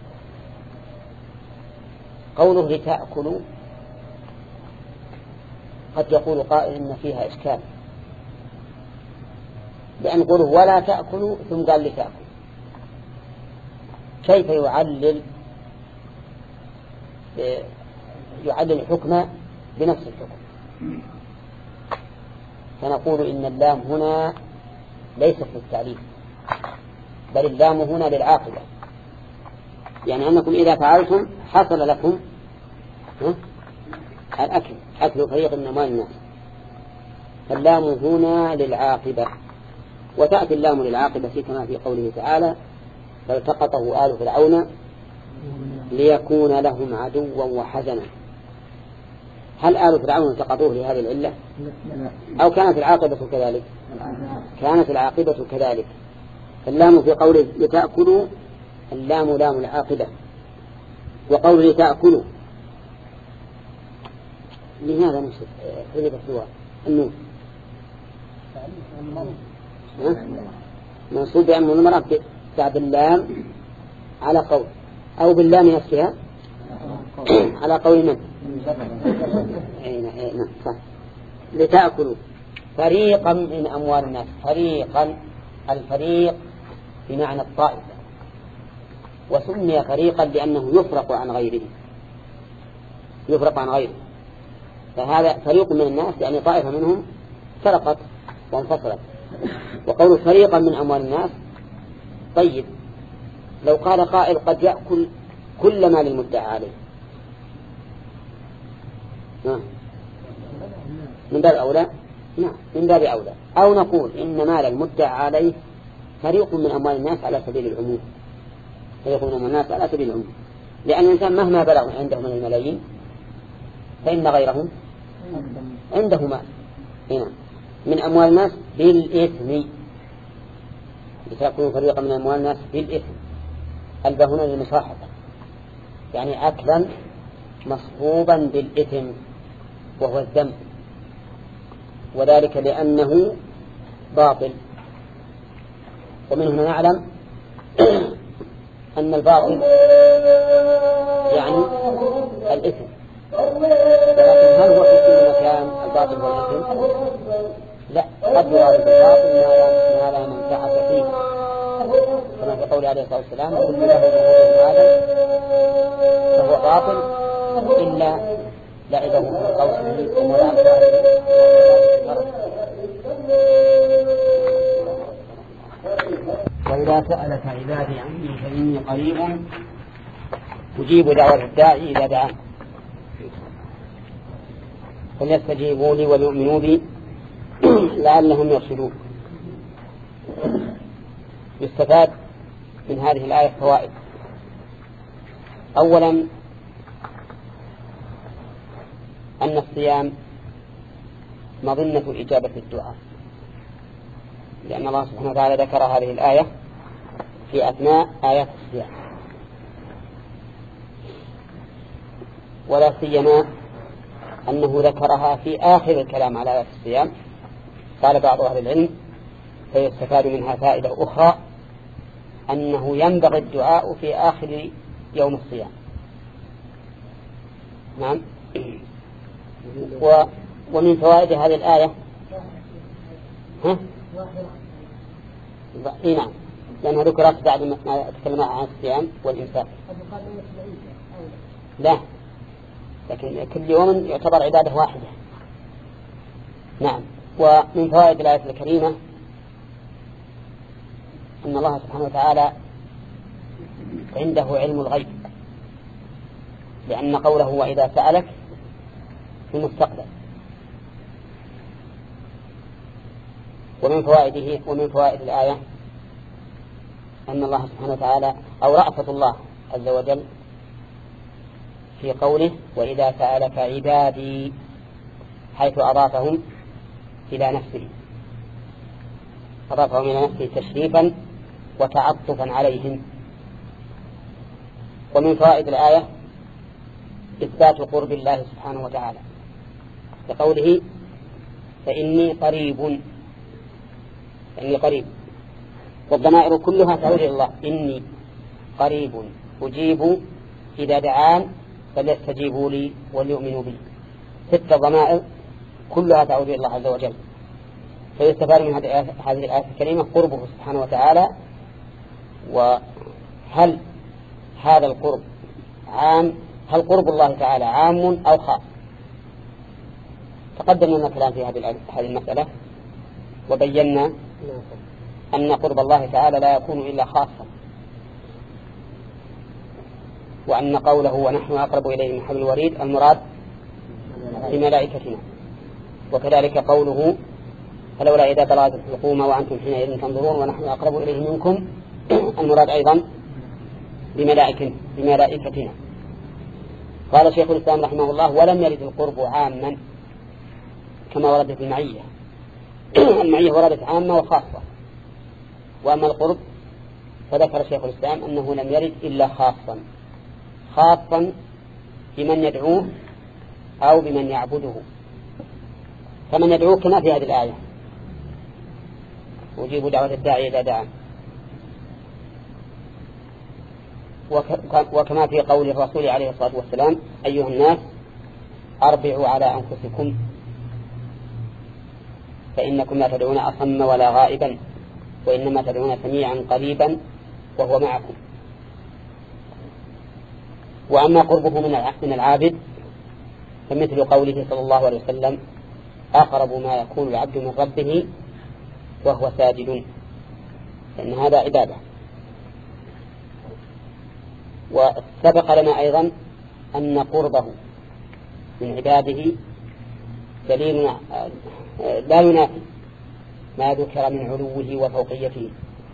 قوله لتأكلوا قد يقول قائل إن فيها إشكال، لأن قوله ولا تأكلوا ثم قال لتأكلوا، كيف يعلل يعلل الحكم بنفس الحكم؟ فنقول إن اللام هنا ليست للتعليل بل اللام هنا للعاقبة، يعني أنكم إذا فعلتم حصل لكم الأكل أكل فريق من أموال الناس، فاللام هنا للعاقبة. وتأتي اللام للعاقبة في كما في قوله تعالى فالتقطه آل فرعون ليكون لهم عدوا وحزنا. هل آل فرعون التقطوه لهذه العلة أو كانت العاقبة كذلك؟ كانت العاقبة كذلك. اللام في قوله لتأكلوا اللام لام العاقبة، وقوله لتأكلوا لماذا نشد حذف السواء النون منصوب بأن المرأة بعد اللام على قول أو باللام نفسها على قول من نعم صح. لتأكلوا فريقا من أموال الناس. فريقا الفريق بمعنى الطائفة، وسمي فريقا لأنه يفرق عن غيره يفرق عن غيره فهذا فريق من الناس يعني طائفة منهم فرقت وانفصلت. وقول فريقا من أموال الناس طيب لو قال قائل قد يأكل كل مال المدعى عليه من باب أولى نعم من باب أولى. أو نقول إن مال المدعى عليه فريق من أموال الناس على سبيل العموم فريق من أموال الناس على سبيل العموم، لأن الإنسان مهما بلغ عنده من الملايين فإن غيرهم عنده مال هنا من أموال الناس بالإثم. لتأكلوا فريقا من أموال الناس بالإثم. الباء هنا للمصاحبة يعني أكلا مصحوبا بالإثم وهو الذنب، وذلك لأنه باطل. ومن هنا نعلم أن الباطل يعني الإثم، لكن هل هو في كل مكان الباطل والإثم؟ لا، قد يراد بالباطل ما لا منفعة فيه، كما في قول عليه الصلاة والسلام كل له ظهور آدم فهو باطل إلا لعبه من قوسه وملعبه. وإذا سألك عبادي عني فإني قريب أجيب دعوة الداعي إذا دعان فليستجيبوا لي وليؤمنوا بي لعلهم يرشدون. يستفاد من هذه الآية فوائد. أولا أن الصيام مظنة إجابة الدعاء، لأن الله سبحانه وتعالى ذكر هذه الآية في أثناء آيات الصيام، ولا سيما أنه ذكرها في آخر الكلام على آيات الصيام. قال بعض أهل العلم فيستفاد منها فائدة أخرى أنه ينبغي الدعاء في آخر يوم الصيام. نعم. و ومن فوائد هذه الآية ها؟ إيه نعم، لأنها ذكرت بعد ما تكلم عن الصيام والإمساك. لا، لكن كل يوم يعتبر عبادة واحدة. نعم. ومن فوائد الآية الكريمة أن الله سبحانه وتعالى عنده علم الغيب، لأن قوله وإذا سألك في المستقبل. ومن فوائده ومن فوائد الآية أن الله سبحانه وتعالى أو رأفة الله عز وجل في قوله وإذا سألك عبادي، حيث أضافهم إلى نفسه، أضافهم إلى نفسه تشريفا وتعطفا عليهم. ومن فوائد الآية إثبات قرب الله سبحانه وتعالى لقوله فإني قريب، فإني قريب، والضمائر كلها تعود إلى الله. إني قريب أجيب إذا دعان فليستجيبوا لي وليؤمنوا بي. ست ضمائر كلها تعود إلى الله عز وجل. فيستفاد من هذه الآية الكريمة قربه سبحانه وتعالى. وهل هذا القرب عام؟ هل قرب الله تعالى عام أو خاص؟ تقدم لنا كلام في هذه المسألة وبينا أن قرب الله تعالى لا يكون إلا خاصا، وأن قوله ونحن أقرب إليه من حبل الوريد المراد بملائكتنا. وكذلك قوله فلولا إذا بلغت الحلقوم وأنتم حينئذ تنظرون ونحن أقرب إليه منكم المراد أيضا بملائكتنا. قال شيخ الإسلام رحمه الله ولم يرد القرب عاما كما ورد في المعية. المعية وردت عامة وخاصة، وأما القرب فذكر شيخ الإسلام أنه لم يرد إلا خاصا، خاصا بمن يدعوه أو بمن يعبده. فمن يدعوه كما في هذه الآية وجيبوا دعوة الداعي إذا دعا، وكما في قول الرسول عليه الصلاة والسلام أيها الناس أربعوا على أنفسكم فإنكم لا تدعون أصم ولا غائبا وإنما تدعون سميعا قريبا وهو معكم. وأما قربه من العابد فمثل قوله صلى الله عليه وسلم أقرب ما يكون العبد من ربه وهو ساجد، فإن هذا عبادة. وسبق لنا أيضا أن قربه من عباده دليل لا ينافي ما ذكر من علوه وفوقيته،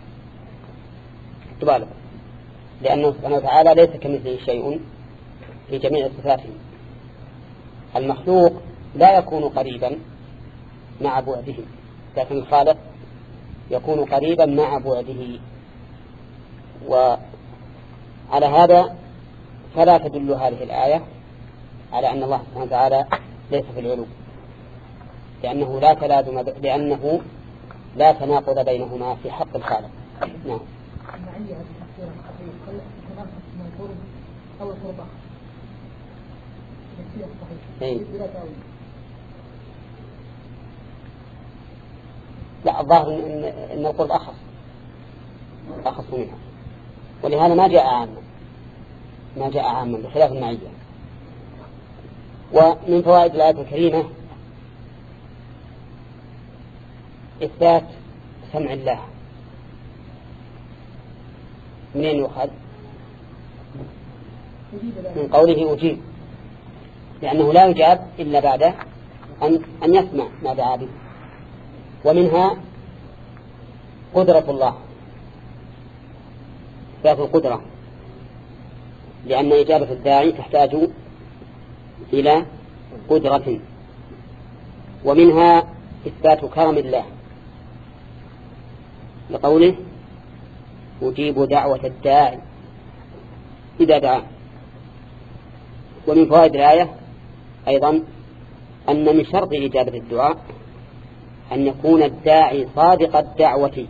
تبالغ، لأنه سبحانه وتعالى ليس كمثله شيء في جميع صفاته. المخلوق لا يكون قريبا مع بعده، لكن الخالق يكون قريبا مع بعده. وعلى هذا فلا تدل هذه الآية على أن الله سبحانه وتعالى ليس في العلو، لأنه لا تلازم، لأنه لا تناقض بينهما في حق الخالق. نعم. المعية هذه تفسيرا خفيف تناقض من القرب أو القربة تفسير صحيح بلا تأويل. لا، الظاهر إن, إن القرب أخص أخص منها، ولهذا ما جاء عاما ما جاء عاما بخلاف المعية. ومن فوائد الآية الكريمة إثبات سمع الله. منين يؤخذ؟ من قوله أجيب، لأنه لا يجاب إلا بعد أن, أن يسمع ما دعا به. ومنها قدرة الله، إثبات القدرة، لأن إجابة الداعي تحتاج إلى قدرة. ومنها إثبات كرم الله لقوله أجيب دعوة الداعي إذا دعا. ومن فوائد الآية أيضا أن من شرط إجابة الدعاء أن يكون الداعي صادق الدعوة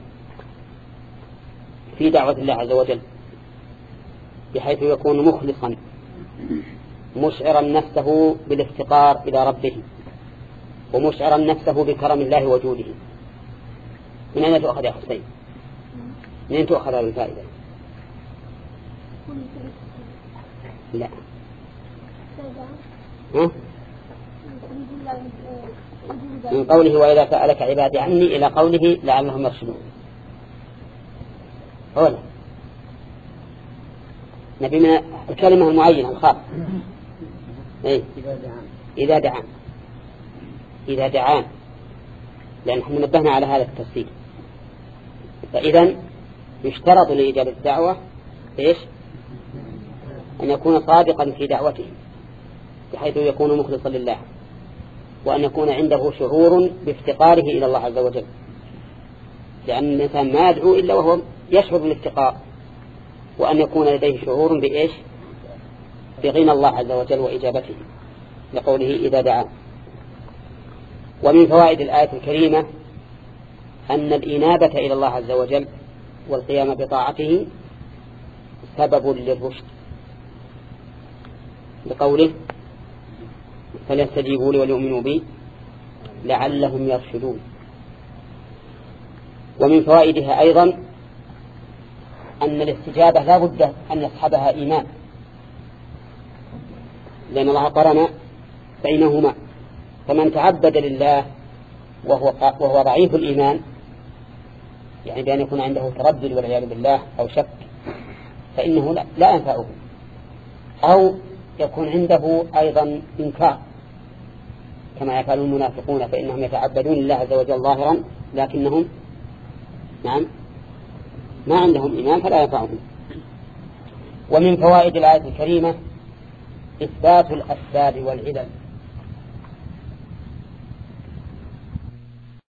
في دعوة الله عز وجل، بحيث يكون مخلصا مشعرا نفسه بالافتقار إلى ربه ومشعرا نفسه بكرم الله وجوده. من أين تؤخذ يا حسين؟ من أين تؤخذ هذه الفائدة؟ لا. ها؟ من قوله وإذا سألك عبادي عني إلى قوله لعلهم يرشدون. أولا نبي من الكلمة المعينة الخاصة. إيه؟ إذا دعان إذا دعان لأن نحن نبهنا على هذا التفسير. فإذا يشترط لإجابة الدعوة إيش؟ أن يكون صادقا في دعوته بحيث يكون مخلصا لله، وأن يكون عنده شعور بافتقاره إلى الله عز وجل، لأن الإنسان ما يدعو إلا وهو يشعر بالافتقار، وأن يكون لديه شعور بإيش؟ بغنى الله عز وجل وإجابته لقوله إذا دعا. ومن فوائد الآية الكريمة أن الإنابة إلى الله عز وجل والقيام بطاعته سبب للرشد، لقوله فليستجيبوا لي وليؤمنوا بي لعلهم يرشدون. ومن فوائدها أيضا أن الاستجابة لا بد أن يصحبها إيمان، لأن الله قرن بينهما، فمن تعبد لله وهو, وهو ضعيف الإيمان، يعني بأن يكون عنده تردد والعياذ بالله أو شك، فإنه لا ينفعه، أو يكون عنده أيضا إنكار كما يفعل المنافقون، فإنهم يتعبدون لله عز وجل ظاهرا لكنهم نعم ما عندهم إيمان فلا ينفعهم. ومن فوائد الآية الكريمة إثبات الأسباب والعلل